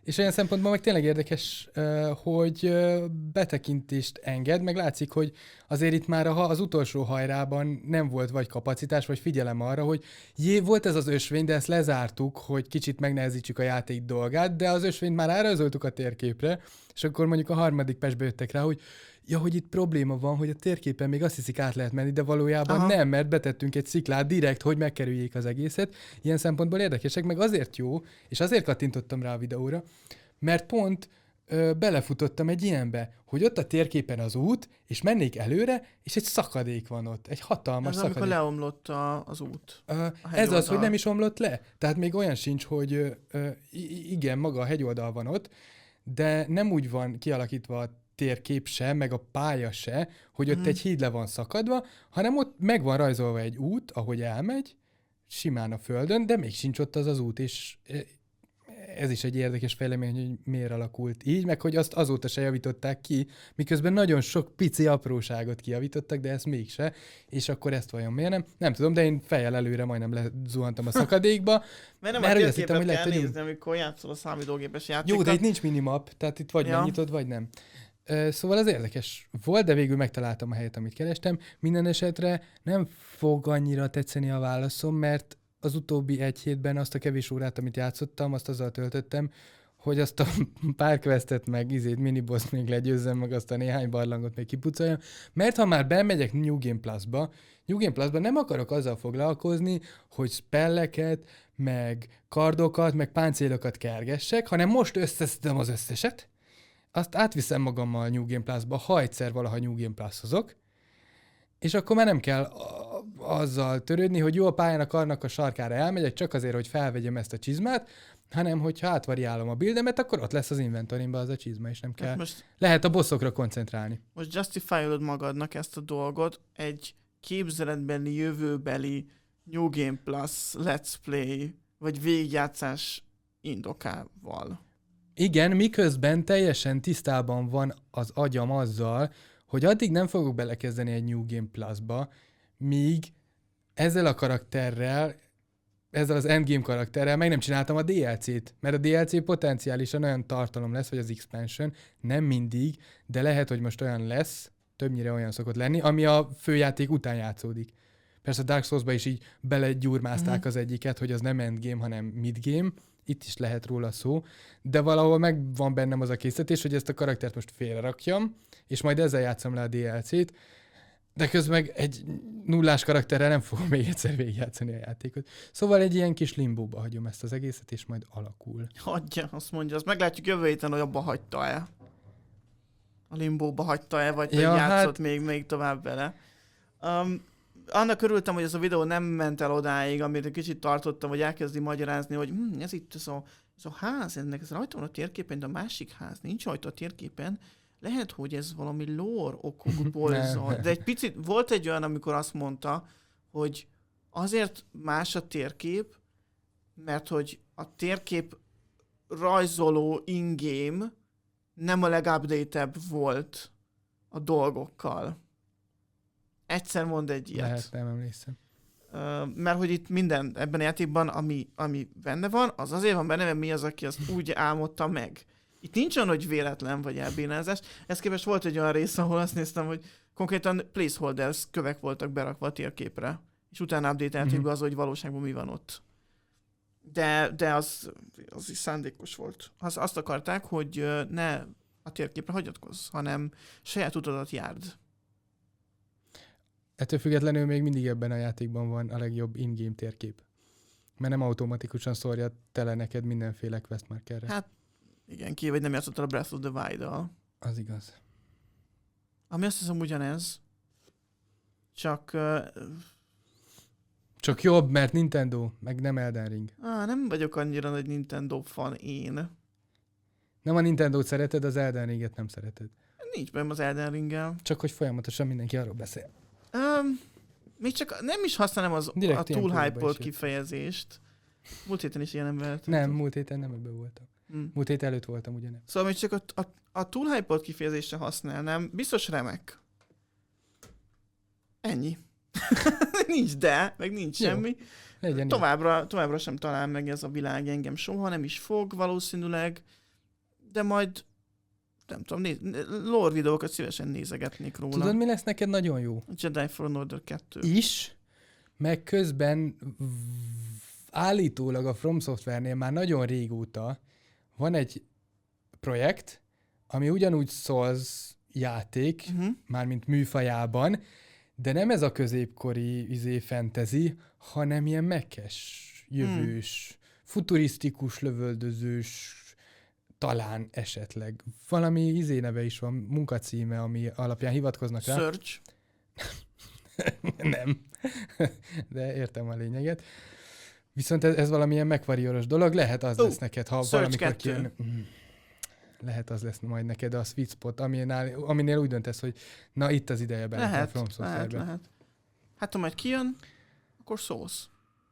És olyan szempontból meg tényleg érdekes, hogy betekintést enged, meg látszik, hogy azért itt már az utolsó hajrában nem volt vagy kapacitás, vagy figyelem arra, hogy jé, volt ez az ösvény, de ezt lezártuk, hogy kicsit megnehezítsük a játék dolgát, de az ösvényt már elrajzoltuk a térképre, és akkor mondjuk a harmadik patchbe jöttek rá, hogy ja, hogy itt probléma van, hogy a térképen még azt hiszik át lehet menni, de valójában Aha. nem, mert betettünk egy sziklát direkt, hogy megkerüljék az egészet. Ilyen szempontból érdekesek, meg azért jó, és azért kattintottam rá a videóra, mert pont ö, belefutottam egy ilyenbe, hogy ott a térképen az út, és mennék előre, és egy szakadék van ott, egy hatalmas ez szakadék. amikor leomlott a, az út. Ö, ez az, hogy nem is omlott le. Tehát még olyan sincs, hogy ö, ö, igen, maga a hegyoldal van ott, de nem úgy van kialakítva a térkép se, meg a pálya se, hogy ott hmm. egy híd le van szakadva, hanem ott meg van rajzolva egy út, ahogy elmegy, simán a földön, de még sincs ott az az út, és ez is egy érdekes fejlemény, hogy miért alakult így, meg hogy azt azóta se javították ki, miközben nagyon sok pici apróságot kijavítottak, de ezt mégse, és akkor ezt vajon miért nem? Nem tudom, de én fejjel előre majdnem lezuhantam a szakadékba. Mert nem mert a térképet kell lehet, nézni, hogy... amikor játszol a számítógépes játékkal. Jó, de itt nincs minimap, tehát itt vagy ja. megnyitod, vagy nem. Szóval az érdekes volt, de végül megtaláltam a helyet, amit kerestem. Minden esetre nem fog annyira tetszeni a válaszom, mert az utóbbi egy hétben azt a kevés órát, amit játszottam, azt azzal töltöttem, hogy azt a pár questet meg izét, minibosst még legyőzzem, meg azt a néhány barlangot még kipucoljam. Mert ha már bemegyek New Game Plus-ba, New Game Plus-ba nem akarok azzal foglalkozni, hogy spelleket, meg kardokat, meg páncélokat kergessek, hanem most összeszedem az összeset, azt átviszem magammal New Game Plus-ba, ha egyszer valaha New Game Plus-hozok, és akkor már nem kell azzal törődni, hogy jó, a pályának annak a sarkára elmegyek, csak azért, hogy felvegyem ezt a csizmát, hanem hogyha átvariálom a buildemet, akkor ott lesz az inventorimban az a csizma, és nem kell. Most lehet a bosszokra koncentrálni. Most justify-olod magadnak ezt a dolgot egy képzeletbeli, jövőbeli New Game Plus Let's Play, vagy végigjátszás indokával. Igen, miközben teljesen tisztában van az agyam azzal, hogy addig nem fogok belekezdeni egy New Game Plus-ba, míg ezzel a karakterrel, ezzel az Endgame karakterrel meg nem csináltam a dé el cét, mert a dé el cé potenciálisan olyan tartalom lesz, vagy az expansion, nem mindig, de lehet, hogy most olyan lesz, többnyire olyan szokott lenni, ami a főjáték után játszódik. Persze a Dark Souls-ba is így belegyurmázták mm-hmm. az egyiket, hogy az nem endgame, hanem midgame, itt is lehet róla szó, de valahol meg van bennem az a készítés, hogy ezt a karaktert most félrerakjam, és majd ezzel játszom le a dé el cét, de közben meg egy nullás karakterrel nem fogom még egyszer végigjátszani a játékot. Szóval egy ilyen kis limbóba hagyom ezt az egészet, és majd alakul. Hagyja, azt mondja, azt meglátjuk jövő héten, hogy abba hagyta-e. A limbóba hagyta-e, vagy ja, játszott hát... még, még tovább vele. Um, annak örültem, hogy ez a videó nem ment el odáig, amit egy kicsit tartottam, hogy elkezdi magyarázni, hogy hm, ez itt ez a, ez a ház, ennek ez rajta van a térképen, de a másik ház nincs rajta a térképen. Lehet, hogy ez valami lore okokból zajlik. De egy picit volt egy olyan, amikor azt mondta, hogy azért más a térkép, mert hogy a térkép rajzoló in-game nem a legupdatebb volt a dolgokkal. Egyszer mond egy ilyet. Lehet, nem emlékszem. Uh, mert hogy itt minden ebben a játékban, ami, ami benne van, az azért van benne, mert mi az, aki azt úgy álmodta meg. Itt nincs olyan, hogy véletlen vagy elbénázás. Ez képest volt egy olyan rész, ahol azt néztem, hogy konkrétan placeholders kövek voltak berakva a térképre. És utána update-elték mm-hmm. be az, hogy valóságban mi van ott. De, de az, az is szándékos volt. Az, azt akarták, hogy ne a térképre hagyatkozz, hanem saját utadat járd. Ettől függetlenül még mindig ebben a játékban van a legjobb in-game térkép. Mert nem automatikusan szórja tele neked mindenféle questmarkerre. Hát igen, ki vagy nem játszottál a Breath of the Wild-dal. Az igaz. Ami azt hiszem ugyanez. Csak... Uh, Csak jobb, mert Nintendo, meg nem Elden Ring. Ah, nem vagyok annyira nagy Nintendo fan én. Nem a Nintendót szereted, az Elden Ringet nem szereted. Nincs bennem az Elden Ringgel. Csak hogy folyamatosan mindenki arról beszél. Um, még csak nem is használom az, a túl hype-olt kifejezést. Múlt héten is ilyen ember. Nem, múlt héten nem ebben voltam. Hmm. Múlt hét előtt voltam ugyanem. Szóval még csak a, a, a túl hype-olt kifejezésre használnám. Biztos remek. Ennyi. Nincs de, meg nincs jó. Semmi. Továbbra, továbbra sem talál meg ez a világ engem soha, nem is fog valószínűleg. de majd nem tudom, néz, lore videókat szívesen nézegetnék róla. Tudod, mi lesz neked nagyon jó? A Jedi Fallen Order kettő. Is, meg közben állítólag a From Software-nél már nagyon régóta van egy projekt, ami ugyanúgy Souls játék, uh-huh. mármint műfajában, de nem ez a középkori izé fantasy, hanem ilyen mekes, jövős, hmm. futurisztikus, lövöldözős, talán esetleg. Valami izé neve is van, munkacíme, ami alapján hivatkoznak rá. Search. Nem. De értem a lényeget. Viszont ez, ez valamilyen megvarioros dolog, lehet az uh, lesz neked, ha valamikor kijön. Lehet az lesz majd neked a sweet spot, aminél, aminél úgy döntesz, hogy na itt az ideje benne lehet, a From Software-be. Lehet, lehet. Hát ha majd kijön, akkor Souls.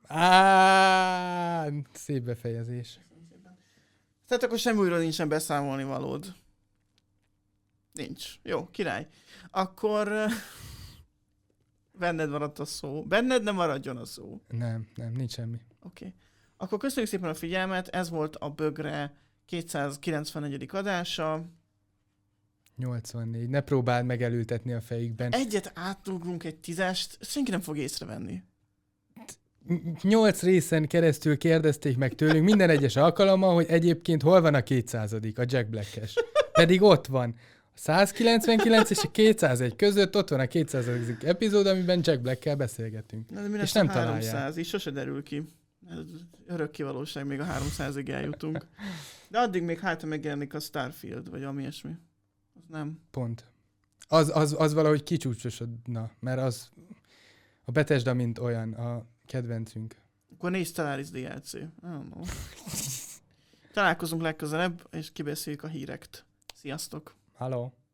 Á, szép befejezés. Tehát akkor semmi újra nincsen beszámolni valód. Nincs. Jó, király. Akkor benned maradt a szó. Benned nem maradjon a szó. Nem, nem, nincs semmi. Oké. Okay. Akkor köszönjük szépen a figyelmet. Ez volt a Bögre kétszázkilencvennegyedik adása. nyolcvannégy. Ne próbáld megelültetni a fejükben. Egyet átugrunk egy tízest, senki nem fog észrevenni. Nyolc részen keresztül kérdezték meg tőlünk minden egyes alkalommal, hogy egyébként hol van a kétszázadik, a Jack Black-es. Pedig ott van. A százkilencvenkilenc és a kétszázegy között ott van a kétszázadik epizód, amiben Jack Black-kel beszélgetünk. Na, de mi és nem nem találják. háromszáz, így sose derül ki. Örök kivalóság, még a háromszázig eljutunk. De addig még hát megjelenik a Starfield, vagy ami ilyesmi. Az nem. Pont. Az, az, az valahogy kicsúcsosodna, mert az a Bethesda, mint olyan, a kedvencünk. Akkor nézd Stellaris dé el cé. Találkozunk legközelebb, és kibeszéljük a hírekt. Sziasztok! Hello.